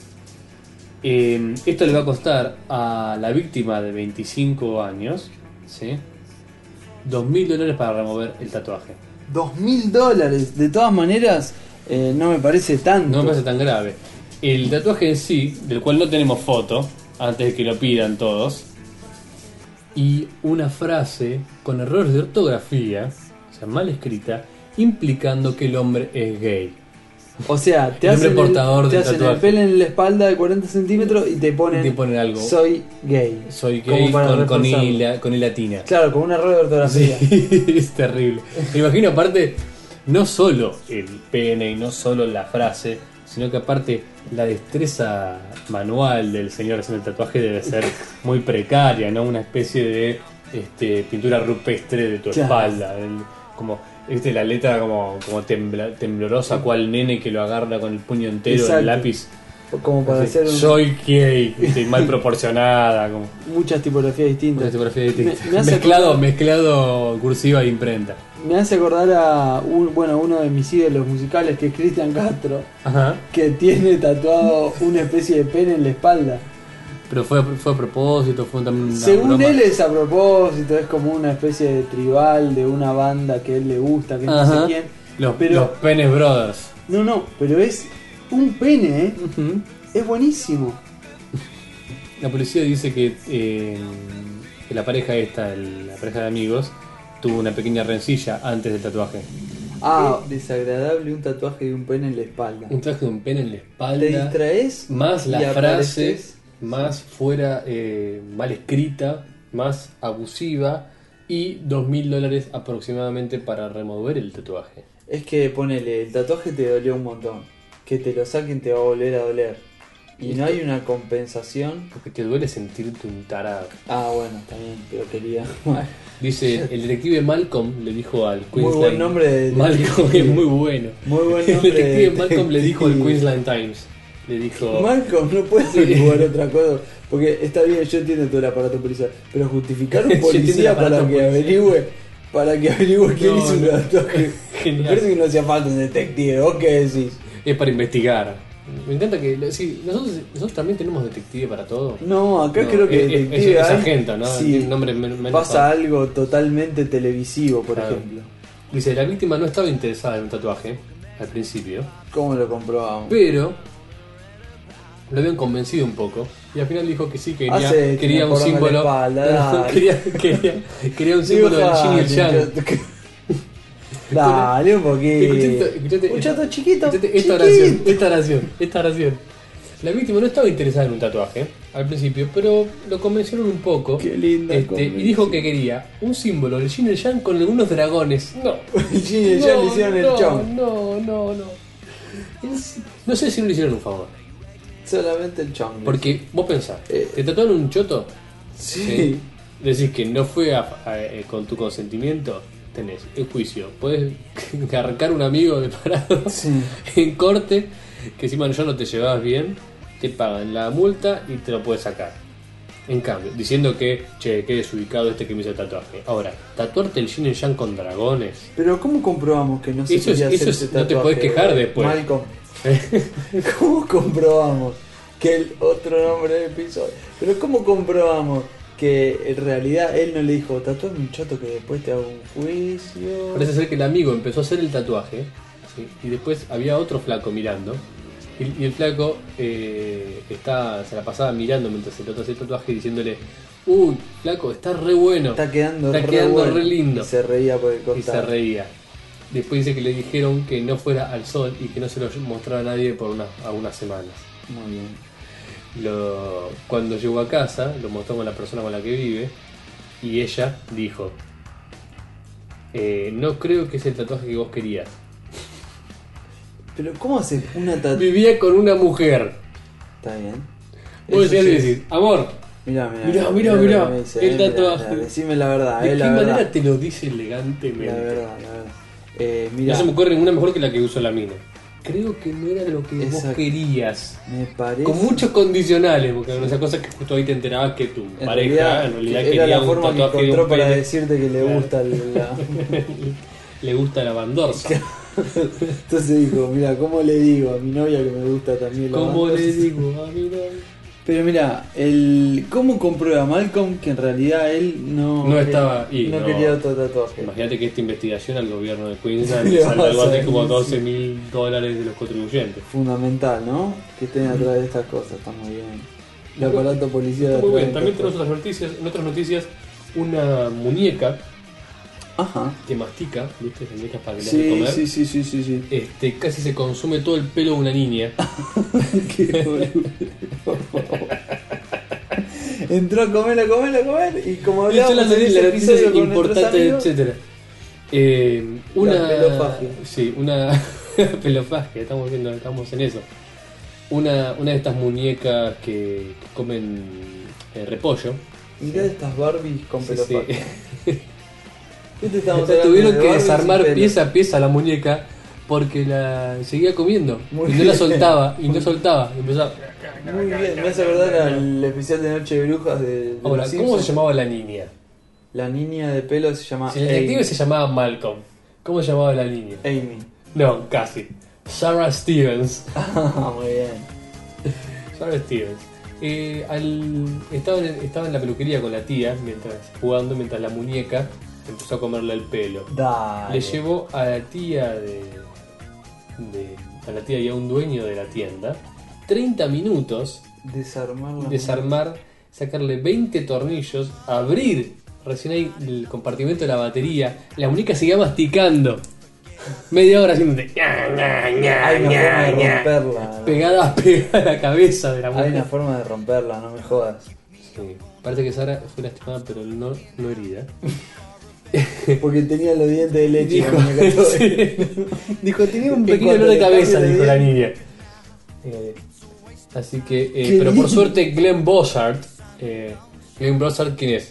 Esto le va a costar a la víctima de 25 años, ¿sí? $2.000 para remover el tatuaje. $2.000. De todas maneras, no me parece tanto. No me parece tan grave. El tatuaje en sí, del cual no tenemos foto, antes de que lo pidan todos, y una frase con errores de ortografía, o sea, mal escrita, implicando que el hombre es gay. O sea, te hacen el pelo en la espalda de 40 centímetros y te ponen algo. Soy gay. Soy gay con I latina. Claro, con un error de ortografía. Sí, es terrible. Me imagino aparte, no solo el pene y no solo la frase, sino que aparte la destreza manual del señor haciendo el tatuaje debe ser muy precaria, ¿no? Una especie de pintura rupestre de tu espalda. Como la letra como temblorosa, cual nene que lo agarra con el puño entero. Exacto. El lápiz. Como para hacer soy gay, mal proporcionada, como muchas tipografías distintas. Mezclado cursiva e imprenta. Me hace acordar a uno de mis ídolos musicales, que es Cristian Castro. Ajá. Que tiene tatuado una especie de pene en la espalda. Pero fue a propósito, fue también una según broma. Él es a propósito, es como una especie de tribal de una banda que a él le gusta, que no sé quién. Los Penes Brothers. No, pero es un pene, es buenísimo. La policía dice que la pareja la pareja de amigos, tuvo una pequeña rencilla antes del tatuaje. Qué desagradable un tatuaje de un pene en la espalda. Un tatuaje de un pene en la espalda. Te distraes, más la frase, más fuera mal escrita, más abusiva, y $2.000 aproximadamente para remover el tatuaje. Es que ponele, el tatuaje te dolió un montón. Que te lo saquen te va a volver a doler. Y no hay una compensación. Porque te duele sentirte un tarado. Bueno, también, pero quería. Dice, el detective Malcolm le dijo al Queensland. Muy buen nombre de Malcolm es muy bueno. Muy buen nombre. El detective de Malcolm le dijo al Queensland Times. le dijo... Malcolm no puede averiguar otra cosa. Porque está bien, yo entiendo todo el aparato policial. Pero justificar a un Yo entiendo el policía aparato para que policial. averigüe... Para que averigüe quién No, hizo un no. tatuaje. Genial. Me parece que no hacía falta un detective. ¿Vos qué decís? Es para investigar. Me encanta que... Sí, nosotros también tenemos detective para todo. No, acá No, creo que es detective hay- sargento, ¿no? sí, Tiene un nombre menos pasa fácil. algo totalmente televisivo, por Claro. ejemplo. Dice, la víctima no estaba interesada en un tatuaje al principio, ¿Cómo lo comprobamos? pero lo habían convencido un poco y al final dijo que sí, quería un poronga en la símbolo. espalda, dale. quería un símbolo del yin y el yang. Dale un poquito. Escuchate, Un chato chiquito. escuchate esta oración. La víctima no estaba interesada en un tatuaje al principio, pero lo convencieron un poco. Qué linda y convención. dijo que quería un símbolo del yin y el yang con algunos dragones. No. El yin y el yang le hicieron el chon. No. No sé si no le hicieron un favor. Solamente el chon. Porque vos pensás, ¿te tatuaron un choto? Sí. Decís que no fue con tu consentimiento, tenés el juicio. Podés arrancar un amigo de parado Sí. en corte, que encima yo no te llevabas bien, te pagan la multa y te lo puedes sacar. En cambio, diciendo que, che, qué desubicado este que me hizo el tatuaje. Ahora, tatuarte el yin y el yang con dragones. Pero ¿cómo comprobamos que no se Eso es- quería hacer eso es- ese no te tatuaje, podés quejar después. Malcolm. ¿Cómo comprobamos que el otro nombre del episodio? Pero ¿cómo comprobamos que en realidad él no le dijo tatuame un choto que después te hago un juicio? Parece ser que el amigo empezó a hacer el tatuaje, ¿sí? Y después había otro flaco mirando. Y el flaco se la pasaba mirando mientras el otro hacía el tatuaje diciéndole: uy, flaco, está re bueno. Está quedando bueno, re lindo. Y se reía por el Y costado. se reía. Después dice que le dijeron que no fuera al sol y que no se lo mostrara a nadie por algunas semanas. Muy bien. Cuando llegó a casa, lo mostró con la persona con la que vive y ella dijo: no creo que es el tatuaje que vos querías. Pero ¿cómo hace una tatuaje? Vivía con una mujer. Está bien. Vos Eso decías, sí. decís, amor, Mirá, Mirá, lo mirá, que me dice, el mirá, tatuaje. mirá, decime la verdad, ¿de qué la manera verdad. te lo dice elegantemente? La verdad. No Mirá, se me ocurre ninguna mejor que la que usó la mina. Creo que no era lo que vos Exacto. querías. me parece... Con muchos condicionales, porque era esa cosa que justo ahí te enterabas que tu En pareja en realidad era quería la un forma que tatuaje de encontró un para pene. decirte que le Claro. gusta la... Le gusta la bandorsa. Entonces dijo, mira, ¿cómo le digo a mi novia que me gusta también la ¿Cómo banda? le digo a mi novia? Pero mira, ¿cómo comprueba Malcolm que en realidad él No estaba y no no. quería otro tatuaje? Imagínate que esta investigación al gobierno de Queensland Le salva algo vas a así como decir. $12,000 de los contribuyentes. Fundamental, ¿no? Que estén atrás de estas cosas, está muy bien. El aparato policial Está muy bien. atrás de También estas tenemos otras noticias, una muñeca cosas. Ajá. que mastica, ¿viste? Muñecas para que le den de Sí, comer. sí. Casi se consume todo el pelo de una niña. Qué boludo. Entró a comer, y como Y son hablábamos las en ese noticias episodio con nuestros importantes, amigos, etcétera. La pelofagia. Sí, una pelofagia, estamos en eso. Una de estas muñecas que comen repollo. mirá estas Barbies con Sí, pelofagia. sí. ¿Qué te estamos O sea, hablando tuvieron de que Barbies y desarmar pelo? pieza a pieza la muñeca porque la seguía comiendo Muy y no bien. la soltaba y no soltaba y empezaba. Muy bien, me hace acordar al especial de Noche de Brujas de Ahora, los ¿cómo Simpsons. se llamaba la niña? La niña de pelo se llama Si el detective Amy. se llamaba Malcolm, ¿cómo se llamaba la niña? Amy. No, casi. Sarah Stevens. Muy bien. Sarah Stevens. Estaba en la peluquería con la tía mientras la muñeca empezó a comerle el pelo. Dale. Le llevó a la tía a la tía y a un dueño de la tienda 30 minutos desarmar, sacarle 20 tornillos, abrir recién ahí el compartimento de la batería. La muñeca seguía masticando. Media hora haciendo Hay una forma de romperla. pegada a la cabeza de la Hay muñeca. una forma de romperla, no me jodas. Sí. Parece que Sara fue lastimada, pero no herida. Porque tenía los dientes de leche. Dijo, la muñeca toda. sí. Dijo, tenía un Pequeño cuando dolor de le cabeza, cambio dijo de la diente. niña. Así que, Qué pero por lindo. suerte Glenn Bossard, Glenn Bossard, ¿quién es?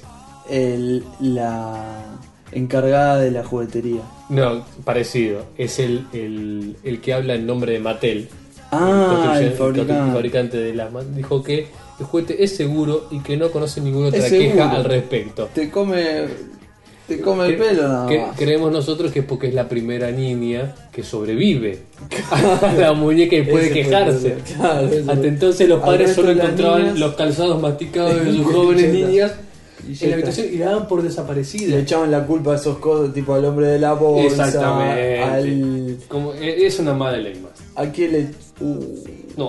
La encargada de la juguetería. No, parecido. Es el que habla en nombre de Mattel. El fabricante de las máquinas, dijo que el juguete es seguro y que no conoce ninguna otra Es queja seguro. al respecto. Te come el pelo nada más. Creemos nosotros que es porque es la primera niña que sobrevive a la muñeca y puede Ese quejarse. puede ser, claro, ese Hasta puede- entonces los Al padres resto solo de las encontraban niñas- los calzados masticados de sus Y jóvenes ya está. niñas Y ya en la está. habitación y la daban por Le desaparecida. echaban la culpa a esos cosas, tipo al hombre de la bolsa, Exactamente. al... Como, es una Madeleine más. ¿A quién le... No.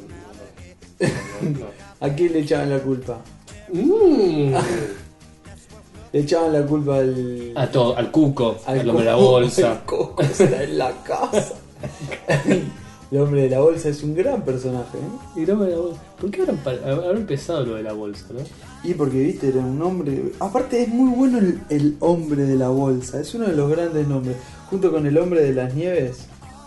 ¿A quién le echaban la culpa? Mm. Le echaban la culpa al... A todo, al cuco, al hombre de la coco, bolsa. al coco, está en la casa. El hombre de la bolsa es un gran personaje, ¿eh? Y el hombre de la bolsa. ¿Por qué habrá empezado lo de la bolsa, no? Y porque, viste, era un hombre... Aparte es muy bueno el hombre de la bolsa, es uno de los grandes nombres. Junto con el hombre de las nieves.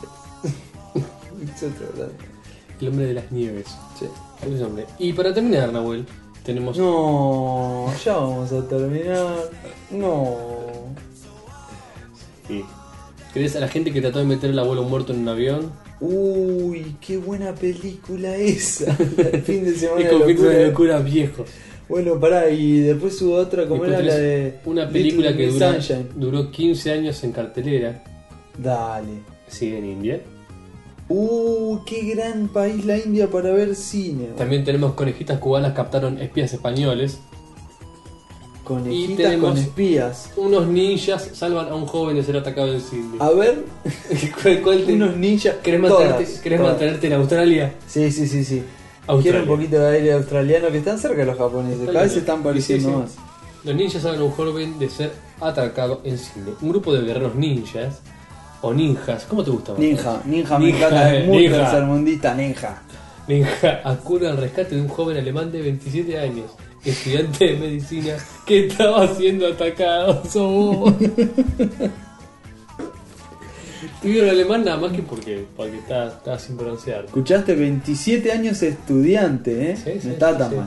Es otro grande. El hombre de las nieves. Sí. Ese hombre. Y para terminar, Nahuel, tenemos... No, ya vamos a terminar. No. Sí. ¿Crees a la gente que trató de meter al abuelo muerto en un avión? Uy, qué buena película esa. El fin de semana Y de con locura. de locura viejos. Bueno, pará, y después hubo otra, como Después era la tenés de... una película Little que Miss Sunshine. duró 15 años en cartelera. Dale. Sigue en India. Qué gran país la India para ver cine. También tenemos conejitas cubanas captaron espías españoles. Y Conejitas tenemos- con espías. Unos ninjas salvan a un joven de ser atacado en Sydney. A ver, ¿Cuál te- unos ninjas. ¿Querés Todas. mantenerte en Australia? Sí. Australia. Quiero un poquito de aire australiano que están cerca de los japoneses. Cada vez se están pareciendo Sí, sí. más. Los ninjas salvan a un joven de ser atacado en Sydney. Un grupo de guerreros ninjas o ninjas, ¿cómo te gusta más? Ninja me Ninja, encanta, es muy ninja. tercermundista, ninja. Ninja acude al rescate de un joven alemán de 27 años, estudiante de medicina, que estaba siendo atacado. Tuvieron alemán nada más que porque está sin broncear. Escuchaste, 27 años estudiante, ¿eh? Sí, sí, no está sí, tan sí. mal.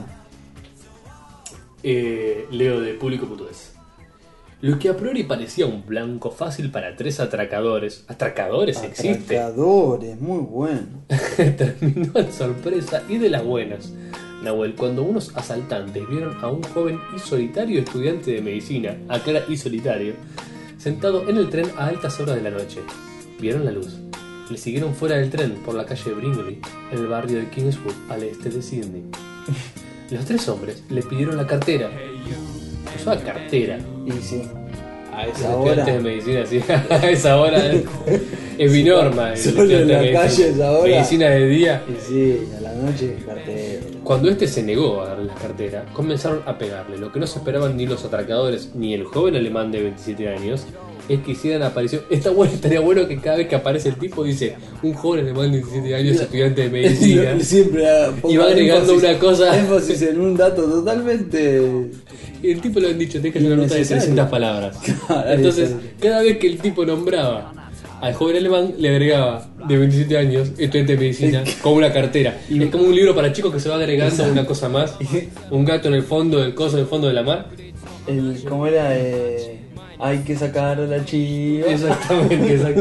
Leo de Público Portugués. Lo que a priori parecía un blanco fácil para 3 atracadores. ¿Atracadores existe? Atracadores, muy bueno. Terminó en sorpresa y de las buenas, Nahuel, cuando unos asaltantes vieron a un joven y solitario estudiante de medicina, aclara y solitario, sentado en el tren a altas horas de la noche. Vieron la luz. Le siguieron fuera del tren por la calle Bringley, en el barrio de Kingswood, al este de Sydney. Los 3 hombres le pidieron la cartera. Usaba cartera. Y sí, a Los esa hora. estudiantes de medicina, sí, a esa hora es mi norma. el Solo en estudiante la de calle medicina. esa hora. Medicina de día. Y sí, a la noche, cartera. Cuando este se negó a darle la cartera, comenzaron a pegarle. Lo que no se esperaban ni los atracadores ni el joven alemán de 27 años es que hicieran aparición. Estaría bueno que cada vez que aparece el tipo dice un joven alemán de 27 años, estudiante de medicina. Y siempre Y va agregando una cosa. Énfasis en un dato totalmente. Y el tipo le han dicho, tenés que hacer una nota de Innecesario. 300 palabras. Claro, Entonces, eso. cada vez que el tipo nombraba al joven alemán, le agregaba de 27 años, estudiante de medicina, con una cartera. Y es como un libro para chicos que se va agregando una cosa más. Un gato en el fondo del coso, en el fondo de la mar. ¿Cómo era? Hay que sacar a la chiva. Exactamente, exacto.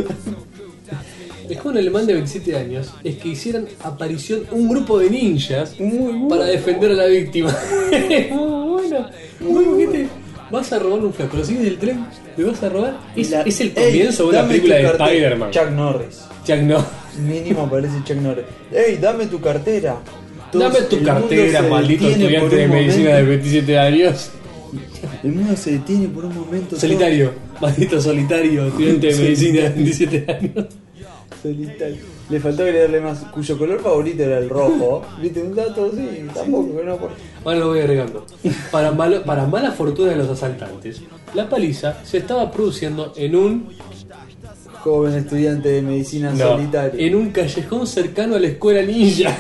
El joven alemán de 27 años es que hicieran aparición un grupo de ninjas Muy bueno. para defender a la víctima. Muy bueno. Muy bueno. Vas a robar un flaco, lo sigues del tren, le vas a robar. Es el comienzo de una dame película tu de cartera. Spider-Man. Chuck Norris. Chuck no. Mínimo parece Chuck Norris. ¡Ey, dame tu cartera! Dame tu El mundo cartera, se maldito detiene estudiante por de un medicina de momento. 27 años. El mundo se detiene por un momento. Solitario, maldito solitario, estudiante de medicina de 27 años. Solitario. Le faltó agregarle más. Cuyo color favorito era el rojo. ¿Viste? Un dato así. Tampoco, que no. Ahora lo voy agregando. Para mala fortuna de los asaltantes, la paliza se estaba produciendo en un Joven estudiante de medicina solitario. en un callejón cercano a la escuela ninja.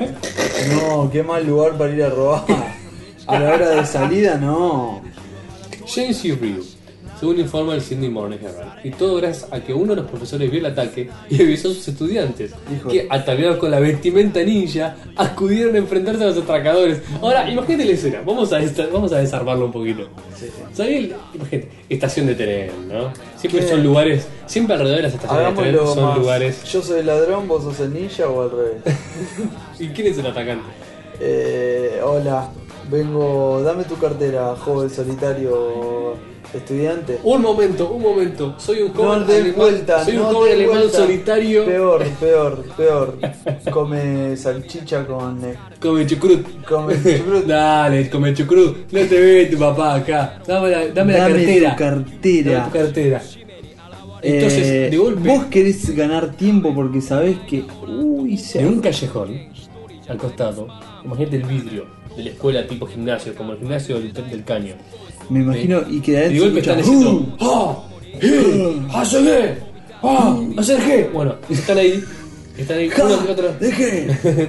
No, qué mal lugar para ir a robar. A la hora de salida, no. James y Ryu según informa el Sydney Morning Herald. Y todo gracias a que uno de los profesores vio el ataque y avisó a sus estudiantes, que ataviados con la vestimenta ninja, acudieron a enfrentarse a los atracadores. Ahora, imagínate la escena, vamos a desarmarlo un poquito. ¿Sabés? Imagínate, estación de tren, ¿no? Siempre son lugares, siempre alrededor de las estaciones de tren son lugares. Yo soy el ladrón, vos sos el ninja o al revés. ¿Y quién es el atacante? Hola, vengo, dame tu cartera, joven solitario estudiante. Un momento, soy un joven alemán solitario. Peor. Come salchicha con... Come chucrut. Dale, come chucrut. No te ve tu papá acá. Dame la cartera. Dame tu cartera. Entonces, de golpe, vos querés ganar tiempo porque sabés que... en un callejón, al costado, imagínate el vidrio de la escuela tipo gimnasio, como el gimnasio del Caño. Me imagino, y que de golpe están diciendo ¡hacer qué! Bueno, están ahí uno y otro. ¡Deje!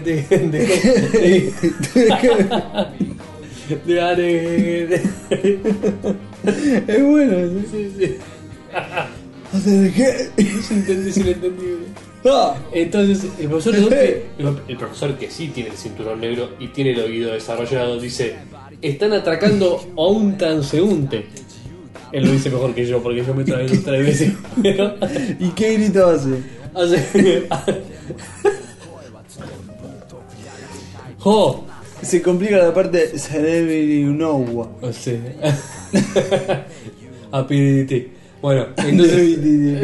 Es bueno, sí. ¿Hacer qué? Es inentendible. Entonces el profesor el profesor que sí tiene el cinturón negro y tiene el oído desarrollado dice: están atracando a un transeúnte. Él lo dice mejor que yo porque yo me traigo 3 veces. ¿Y qué grito hace? Se complica la parte Cerebrinova. O sea, apiditi. Bueno, entonces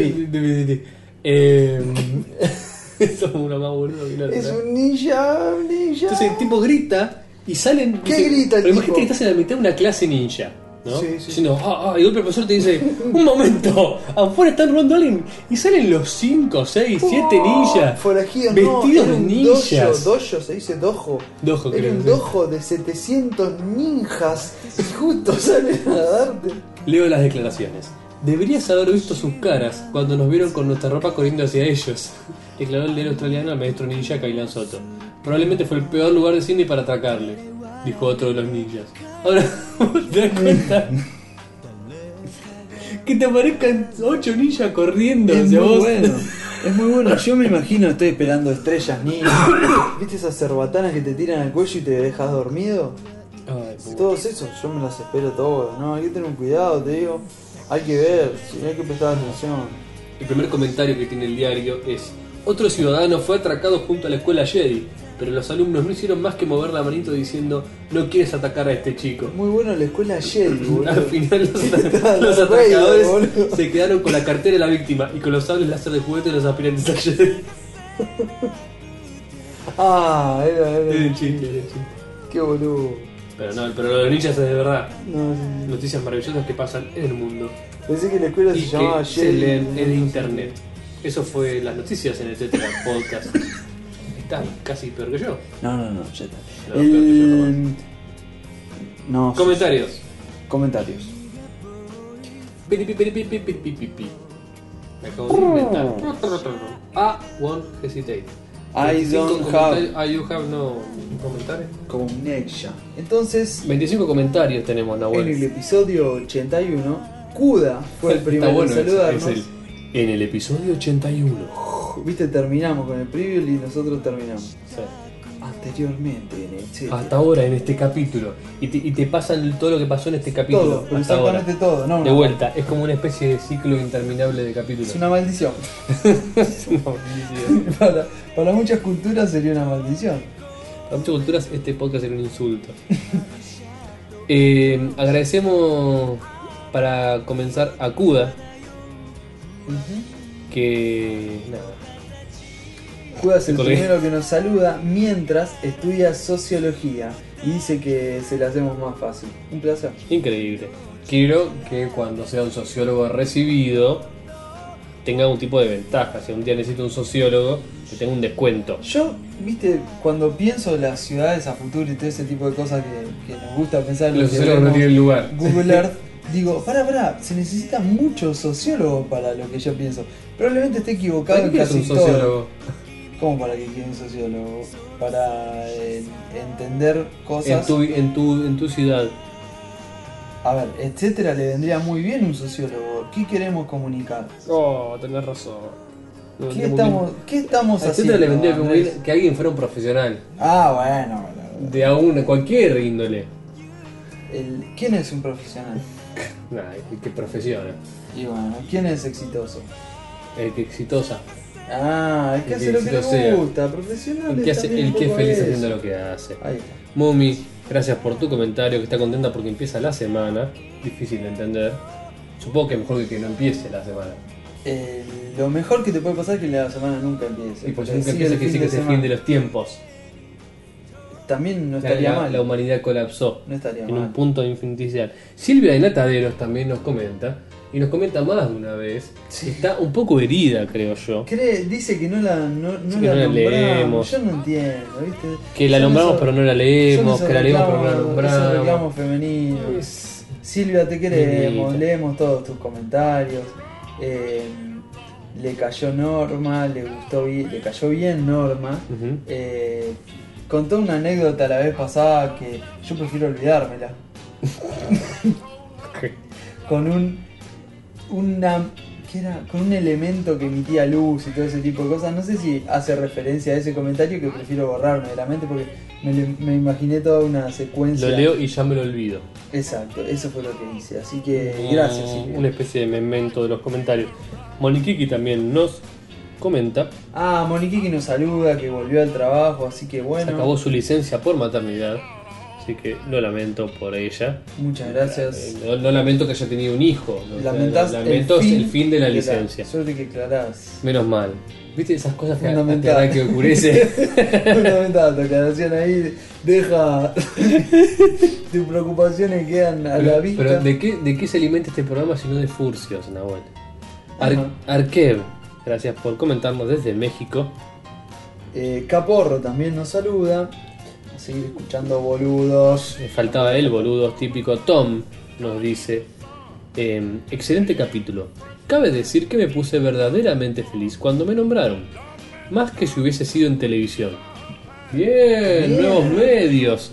eso es una más boludo que la otra. Es un ninja. Entonces el tipo grita y salen. ¿Qué grita el pero tipo? imagínate que estás en la mitad de una clase ninja, ¿no? Sí. Diciendo, y el profesor te dice: un momento, afuera están robando a alguien. Y salen los 5, 6, 7 ninjas forajidos, vestidos no, de ninjas. Dojo, se dice dojo. Dojo, era creo, un sí. dojo de 700 ninjas y justo salen a darte. Leo las declaraciones. Deberías haber visto sus caras cuando nos vieron con nuestra ropa corriendo hacia ellos, declaró el líder australiano al maestro ninja Kailan Soto. Probablemente fue el peor lugar de Sydney para atracarle, dijo otro de los ninjas. Ahora, ¿te das cuenta? Que te aparezcan 8 ninjas corriendo hacia vos. Es muy bueno. Yo me imagino, estoy esperando estrellas ninjas. ¿Viste esas cerbatanas que te tiran al cuello y te dejas dormido? Todos esos, yo me las espero todas. No, hay que tener un cuidado, te digo. Hay que ver, hay que prestar atención. El primer comentario que tiene el diario es: otro ciudadano fue atracado junto a la escuela Jedi, pero los alumnos no hicieron más que mover la manito diciendo: no quieres atacar a este chico. Muy bueno la escuela Jedi, boludo. Al final los atracadores se quedaron con la cartera de la víctima y con los sables láser de juguete de los aspirantes a Jedi. Era el chiste. Qué boludo. Pero lo de ninjas es de verdad. No, sí. Noticias maravillosas que pasan en el mundo. Pensé que la escuela se llamaba Jedi. Se leen en internet. Eso fue las noticias en el Tetera Podcast. Estás casi peor que yo. No, ya está. No, peor que yo, no. Comentarios. Me acabo de inventar. Won't hesitate. You have no comentarios. Connection. Entonces, 25 comentarios tenemos, Nahuel. en el episodio 81, Kuda fue el primero en saludarnos. En el episodio 81. Viste, terminamos con el preview y nosotros terminamos. Sí. Anteriormente en el etcétera. Hasta ahora en este capítulo. Y te pasan todo lo que pasó en este capítulo. Todo, pero hasta exactamente ahora. todo, ¿no? De vuelta, es como una especie de ciclo interminable de capítulos. Es una maldición. Es una maldición. Para muchas culturas sería una maldición. Para muchas culturas este podcast era un insulto. Agradecemos para comenzar a Kuda. Que nada. Kuda es el primero que nos saluda mientras estudia sociología y dice que se la hacemos más fácil. Un placer. Increíble. Quiero que cuando sea un sociólogo recibido tenga un tipo de ventaja. Si un día necesito un sociólogo, que tenga un descuento. Yo, viste, cuando pienso en las ciudades a futuro y todo ese tipo de cosas que nos gusta pensar en los sociólogos no tienen lugar. Google Earth, digo, pará, se necesita mucho sociólogo para lo que yo pienso. Probablemente esté equivocado en casi un sociólogo? todo. ¿Cómo para qué quiere un sociólogo? Para entender cosas. En tu ciudad. A ver, etcétera le vendría muy bien un sociólogo. ¿Qué queremos comunicar? Oh, tenés razón. ¿Qué estamos A haciendo? etcétera le vendría muy Andrés? bien que alguien fuera un profesional. Bueno. De cualquier índole. ¿Quién es un profesional? Nah, el que profesiona. Y bueno, ¿quién es exitoso? El que exitosa. El que hace lo que le gusta, profesional. El que es feliz haciendo lo que hace. Ahí está. Mumi, gracias por tu comentario, que está contenta porque empieza la semana. Difícil de entender. Supongo que es mejor que no empiece la semana. Lo mejor que te puede pasar es que la semana nunca empiece. Y pues nunca empieza, que sí que es el fin de los tiempos. También no estaría mal. La humanidad colapsó No estaría en mal. un punto infinitesimal. Silvia de Nataderos también nos comenta, y nos comenta más de una vez. Sí. Está un poco herida, creo yo. Dice que no la Sí, que no la nombramos. leemos. Yo no entiendo, ¿viste? Que la nombramos pero no la leemos, que la leemos pero no la Esos nombramos. reclamos femeninos. Es- Silvia, te queremos, Nenita. leemos todos tus comentarios. Le cayó Norma, le cayó bien Norma. Ujú. Contó una anécdota la vez pasada que yo prefiero olvidármela. Con con un elemento que emitía luz y todo ese tipo de cosas. No sé si hace referencia a ese comentario que prefiero borrarme de la mente porque me imaginé toda una secuencia. Lo leo y ya me lo olvido. Exacto, eso fue lo que hice. Así que gracias, Silvia. Una especie de memento de los comentarios. Moniquiqui también nos comenta. Moniquiqui nos saluda, que volvió al trabajo, así que bueno. Se acabó su licencia por maternidad. Así que lo lamento por ella. Muchas gracias. No lamento que haya tenido un hijo. ¿no? Lamentás Lamento el fin de la licencia. Suerte que aclarás. Menos mal. ¿Viste esas cosas que Fundamental. que ocurece? Fundamental, tu aclaración ahí deja tus preocupaciones quedan a la vista. Pero ¿de qué se alimenta este programa si no de furcios, Nahuel? Ajá. Arkev, gracias por comentarnos desde México. Caporro también nos saluda. A seguir escuchando boludos. Me faltaba el boludo típico. Tom nos dice: excelente capítulo. Cabe decir que me puse verdaderamente feliz cuando me nombraron. Más que si hubiese sido en televisión. Bien. Nuevos medios.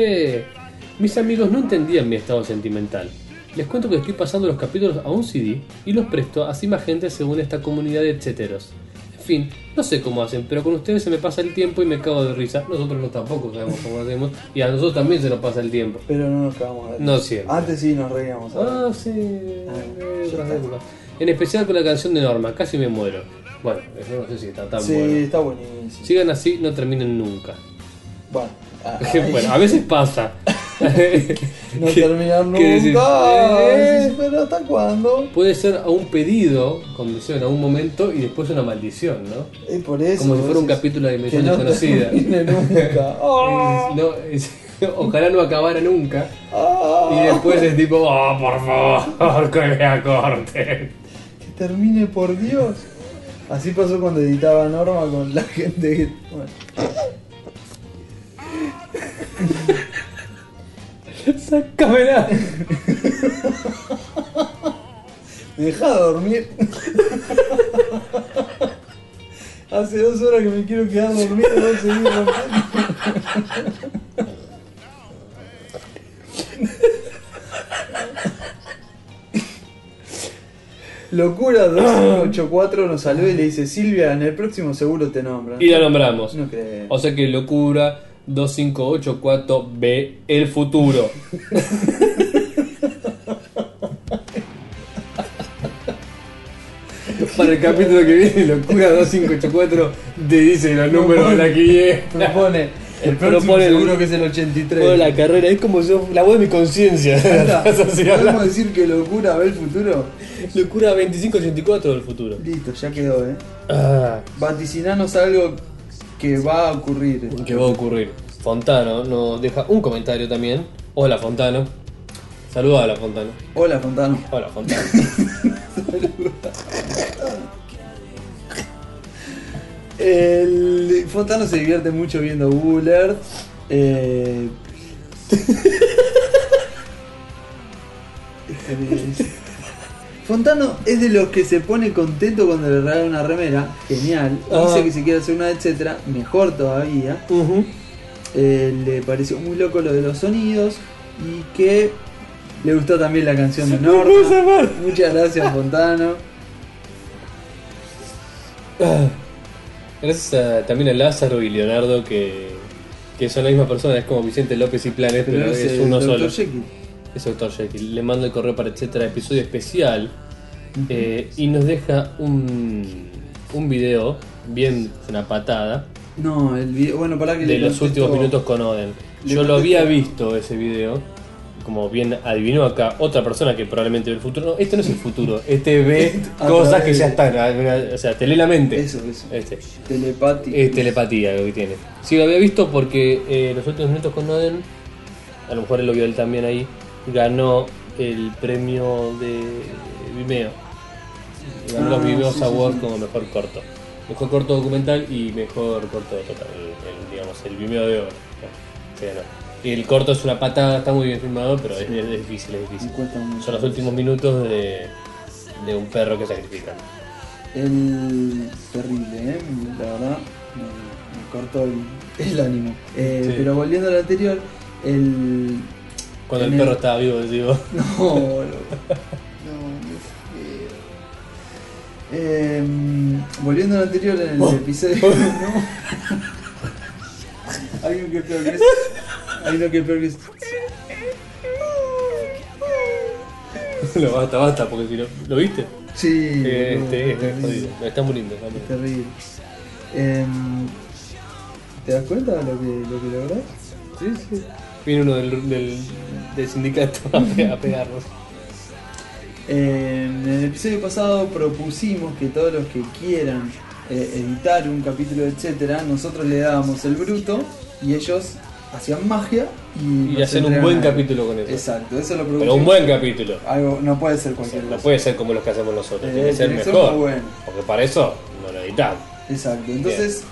Mis amigos no entendían mi estado sentimental. Les cuento que estoy pasando los capítulos a un CD y los presto así más gente según esta comunidad de etcéteros. En fin, no sé cómo hacen, pero con ustedes se me pasa el tiempo y me cago de risa. Nosotros no tampoco sabemos cómo hacemos y a nosotros también se nos pasa el tiempo. Pero no nos cagamos de risa. No siempre. Antes sí nos reíamos. ahora. Sí. ya Otras está. épocas. En especial con la canción de Norma, Casi me muero. Bueno, eso no sé si está tan Sí, bueno. está buenísimo. Sigan así, no terminen nunca. Bueno, ahí Bueno, a veces pasa. no terminar nunca. ¿Qué decir? Sí, pero ¿hasta cuándo? Puede ser a un pedido, con deseo en algún momento, y después una maldición, ¿no? Es por eso. Como si vos fuera un decís capítulo de que Dimensión no Desconocida. termine nunca. Ojalá no acabara nunca. Ah, Y después es tipo, oh, por favor, que me acorten. que termine por Dios. Así pasó cuando editaba Norma con la gente que. Bueno. Sácamela. ¿Me dejá dormir? Hace 2 horas que me quiero quedar dormido, no seguir rompiendo. Locura 2584 nos saluda y le dice: Silvia, en el próximo seguro te nombran. Y la nombramos. No creo. O sea que Locura 2584B, el futuro. Para el capítulo que viene, Locura 2584 te dice los números de la que Propone el próximo seguro que es el 83. Toda la carrera, es como yo, la voz de mi conciencia. Anda, ¿podemos decir que Locura ve el futuro? Locura 2584 del futuro. Listo, ya quedó, Ah, Vaticinanos algo que va a ocurrir. ¿qué va a ocurrir? Fontano nos deja un comentario también. Hola Fontano. Saluda a la Fontano. Hola, Fontano. Hola Fontano. El Fontano se divierte mucho viendo Bullard. Fontano es de los que se pone contento cuando le regalan una remera. Genial. Dice que se quiere hacer una, etcétera. Mejor todavía. Le pareció muy loco lo de los sonidos. Y que Le gustó también la canción de Norma. Muchas gracias, Fontano. Gracias también a Lázaro y Leonardo que son la misma persona, es como Vicente López y Planes, pero es uno Dr. solo. Jekyll. Es Dr. Jekyll. Le mando el correo para etcétera, episodio especial. Y nos deja un video, bien una patada, No, el video, bueno, para que de le los últimos minutos con Oden. Yo lo había visto ese video, como bien adivinó acá otra persona que probablemente ve el futuro. No, este no es el futuro, este ve cosas que ya están, o sea, te lee la mente. Eso. Este. Telepatía. Telepatía lo que tiene. Sí, lo había visto porque los últimos minutos con Oden, a lo mejor él lo vio él también ahí, ganó el premio de Vimeo. Ganó los Vimeo Awards como mejor corto. Mejor corto documental y mejor corto total, digamos, el Vimeo de oro. Se ganó. Y el corto es una patada, está muy bien filmado, pero es difícil, es difícil. Son los últimos minutos de un perro que sacrifican. Terrible, la verdad, me cortó el ánimo. Sí. Pero volviendo al anterior, cuando el perro estaba vivo, digo. No, volviendo al anterior, en el episodio. No. Hay uno que es peor que eso. Hay uno que es peor que eso. No, basta, porque si no. ¿Lo viste? Sí. Es jodido. Está muy lindo. Es terrible. ¿Te das cuenta de lo que lográs? Sí. Viene uno del sindicato a pegarnos. En el episodio pasado propusimos que todos los que quieran editar un capítulo, etcétera, nosotros le dábamos el bruto y ellos hacían magia y hacen un buen capítulo con eso. Exacto, eso lo propusimos. Pero un buen capítulo. Algo, no puede ser cualquier cosa. No puede ser como los que hacemos nosotros, tiene que ser mejor. Bueno. Porque para eso no lo editamos. Exacto, entonces,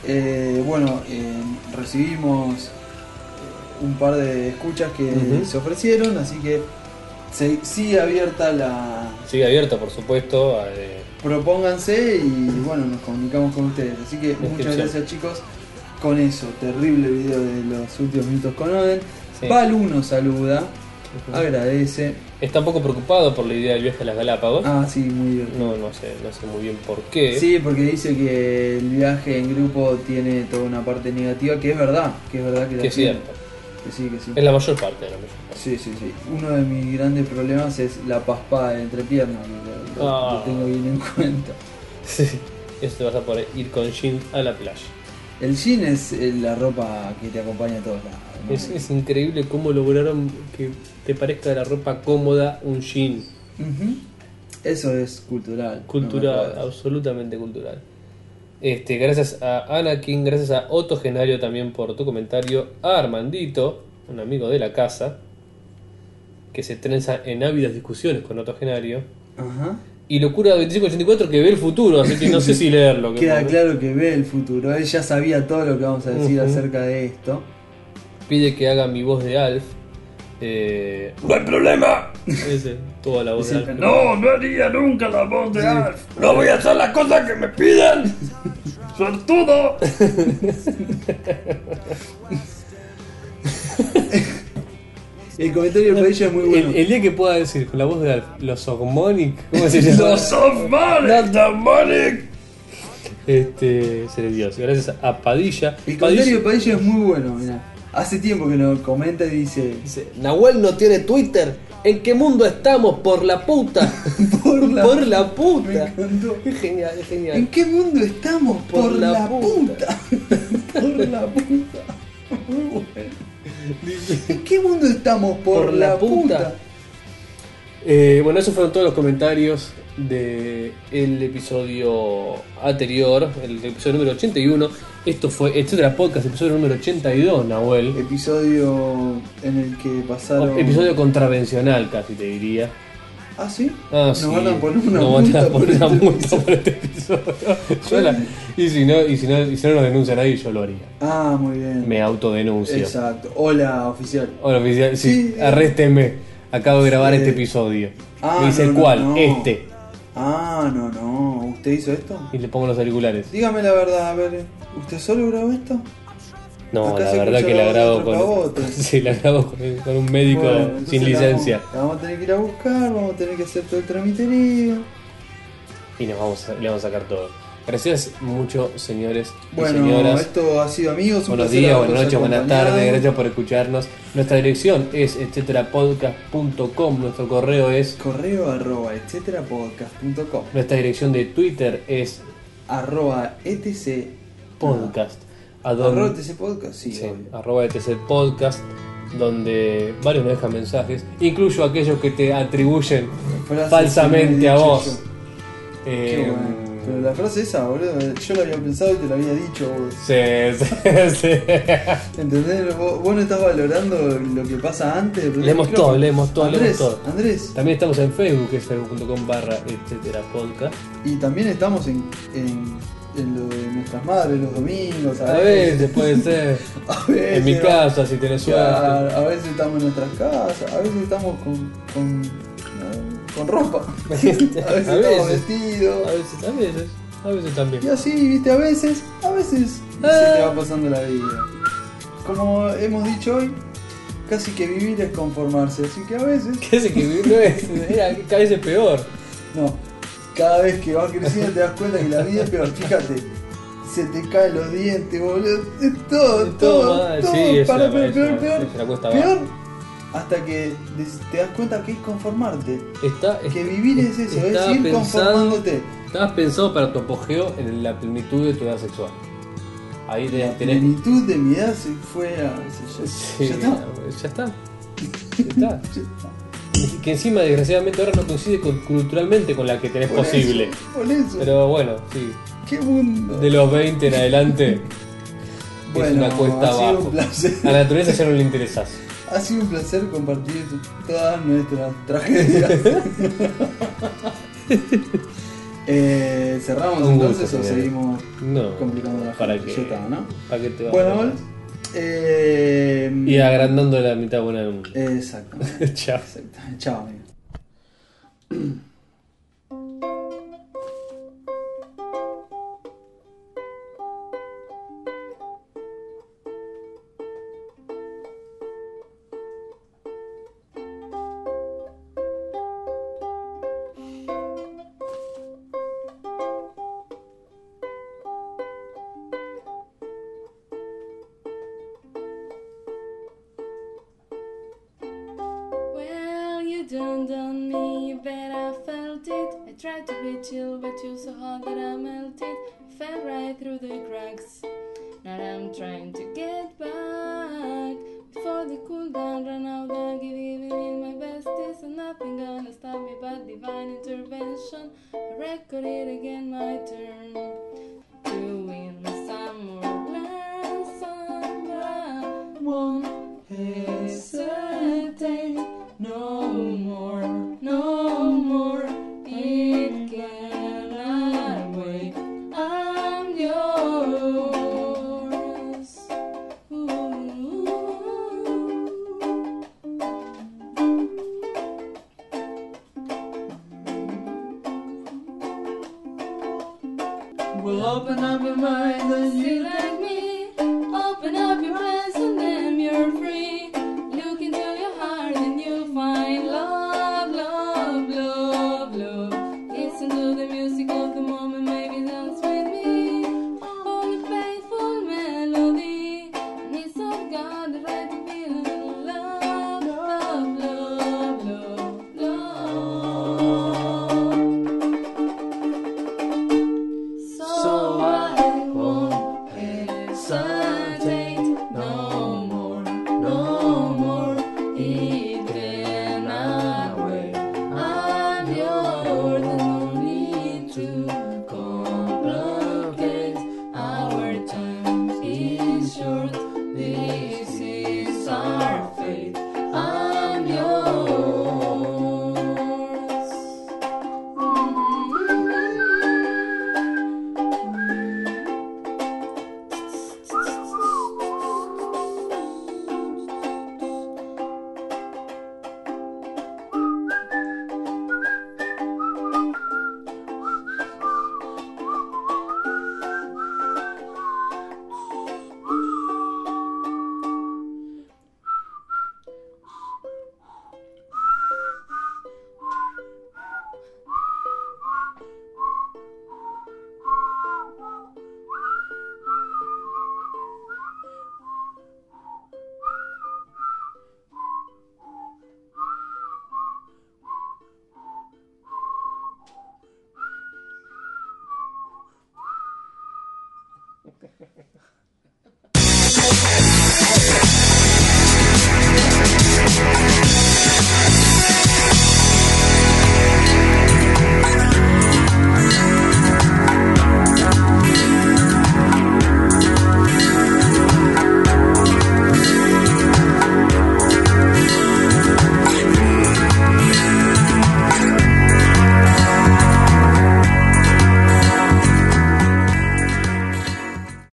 recibimos un par de escuchas que se ofrecieron, así que sigue abierta Sigue abierta, por supuesto. Propónganse y bueno, nos comunicamos con ustedes. Así que muchas gracias, chicos. Con eso, terrible video de los últimos minutos con Oden. Sí. Val1 saluda, agradece. Está un poco preocupado por la idea del viaje a las Galápagos. Ah, sí, muy divertido. No sé muy bien por qué. Sí, porque dice que el viaje en grupo tiene toda una parte negativa, que es verdad que es cierto. Que sí. Es la mayor parte de la mayor parte. Sí. Uno de mis grandes problemas es la paspada de entrepiernas, lo tengo bien en cuenta. Sí, eso te vas a poder ir con jean a la playa. El jean es la ropa que te acompaña a todos lados, ¿no? Es increíble cómo lograron que te parezca la ropa cómoda un jean. Eso es cultural. Cultural, absolutamente cultural. Gracias a Anakin, gracias a Otto Genario también por tu comentario, a Armandito, un amigo de la casa, que se trenza en ávidas discusiones con Otto Genario. Y Locura 2584 que ve el futuro, así que no sé si leerlo. Queda claro que ve el futuro, él ya sabía todo lo que vamos a decir acerca de esto. Pide que haga mi voz de Alf. ¡No hay problema! Toda la voz de Alf. No haría nunca la voz de Alf. ¡No voy a hacer las cosas que me piden! ¡Suertudo! El comentario del Padilla es muy bueno. El día que pueda decir con la voz de Alf, los Softmonic, ¿cómo se llama? ¡Los Softmonic! Seré Dios. Gracias a Padilla. El comentario de Padilla es muy bueno, mirá. Hace tiempo que nos comenta y dice: Nahuel no tiene Twitter. ¿En qué mundo estamos? Por la puta. Por la puta. Me encantó. Es genial. ¿En qué mundo estamos? Por la puta. Por la puta. Muy bueno. ¿En qué mundo estamos? Por la puta. Bueno, esos fueron todos los comentarios del episodio anterior, el episodio número 81. Esto fue Etcétera Podcast, episodio número 82, Nahuel. Episodio en el que pasaron... Episodio contravencional, casi te diría. ¿Ah, sí? Ah, sí. Nos van a poner una multa por este episodio. Y si no nos denuncian ahí, yo lo haría. Ah, muy bien. Me autodenuncio. Exacto. Hola, oficial. Hola, oficial. Sí, arrésteme. Acabo de grabar este episodio. Me dice, ¿cuál? No. No. ¿Usted hizo esto? Y le pongo los auriculares. Dígame la verdad, a ver. ¿Usted solo grabó esto? No, Acá la se verdad escucha que la voz de grabo otro con. cabote. Sí, la grabo con un médico Bueno, entonces sin licencia. La vamos a tener que ir a buscar, vamos a tener que hacer todo el tramiterío. Y le vamos a sacar todo. Gracias mucho, señores y Bueno, señoras. esto ha sido, amigos, un Buenos placer días, haberlos buenas noches, buenas acompañado. tardes. Gracias por escucharnos. Nuestra dirección es etcéterapodcast.com. Nuestro correo es. correo@etcéterapodcast.com. Nuestra dirección de Twitter es @etc podcast. @etc podcast, sí. Sí, obvio. @etc podcast, donde varios nos dejan mensajes, incluyo aquellos que te atribuyen Frases falsamente que me he a dicho vos. yo. Qué bueno. Pero la frase esa, boludo, yo la había pensado y te la había dicho vos. Sí, sí. ¿Entendés? Vos no estás valorando lo que pasa antes. del Leemos micrófono. todo, leemos todo, Andrés, leemos todo. Andrés. También estamos en Facebook, que es facebook.com/etcéterapodcast. Y también estamos en lo de nuestras madres los domingos. A veces puede ser. A veces, En mi casa, si tenés claro, suerte. a veces estamos en nuestras casas, a veces estamos con ropa, a veces estamos vestidos. A veces también. Y así, viste, a veces se te va pasando la vida. Como hemos dicho hoy, casi que vivir es conformarse, así que a veces, ¿Qué hace que vivir no es? Era cada vez es peor. no, cada vez que vas creciendo te das cuenta que la vida es peor, fíjate. Se te caen los dientes, boludo. Es todo mal, sí, es para una- peor, es la cuesta peor. abajo. Hasta que te das cuenta que es conformarte. Está, Que vivir es eso, es estaba ir pensado- conformándote. Estabas pensado para tu apogeo en la plenitud de tu edad sexual. Ahí La tenés. plenitud de mi edad se fue a. Sí, ya está. Ya está. Ya está. Que encima, desgraciadamente, ahora no coincide culturalmente con la que tenés Por posible. eso, por eso. Pero bueno, sí. Qué mundo. De los 20 en adelante es Bueno, una cuesta ha sido abajo. un placer. A la naturaleza ya no le interesás. Ha sido un placer compartir todas nuestras tragedias. ¿Cerramos Un gusto, entonces o señores. seguimos No. complicando la ¿Para gente? qué? Ya está, ¿no? ¿Para qué te vas Bueno, a Ol, Y agrandando la mitad buena del mundo. exactamente. Chao. Exactamente. Chao, amigo. Well, you dawned on me, you bet I felt it. I tried to be chill, but you so hot that I melted. Fell right through the cracks. Now I'm trying to get back. Before the cool down run out, I'll give it my bestest. And nothing gonna stop me but divine intervention. I record it again, my turn. To win some more glass and I won't hesitate. No more, no more. It cannot wait. I'm yours. Ooh. Well, open up your mind and see like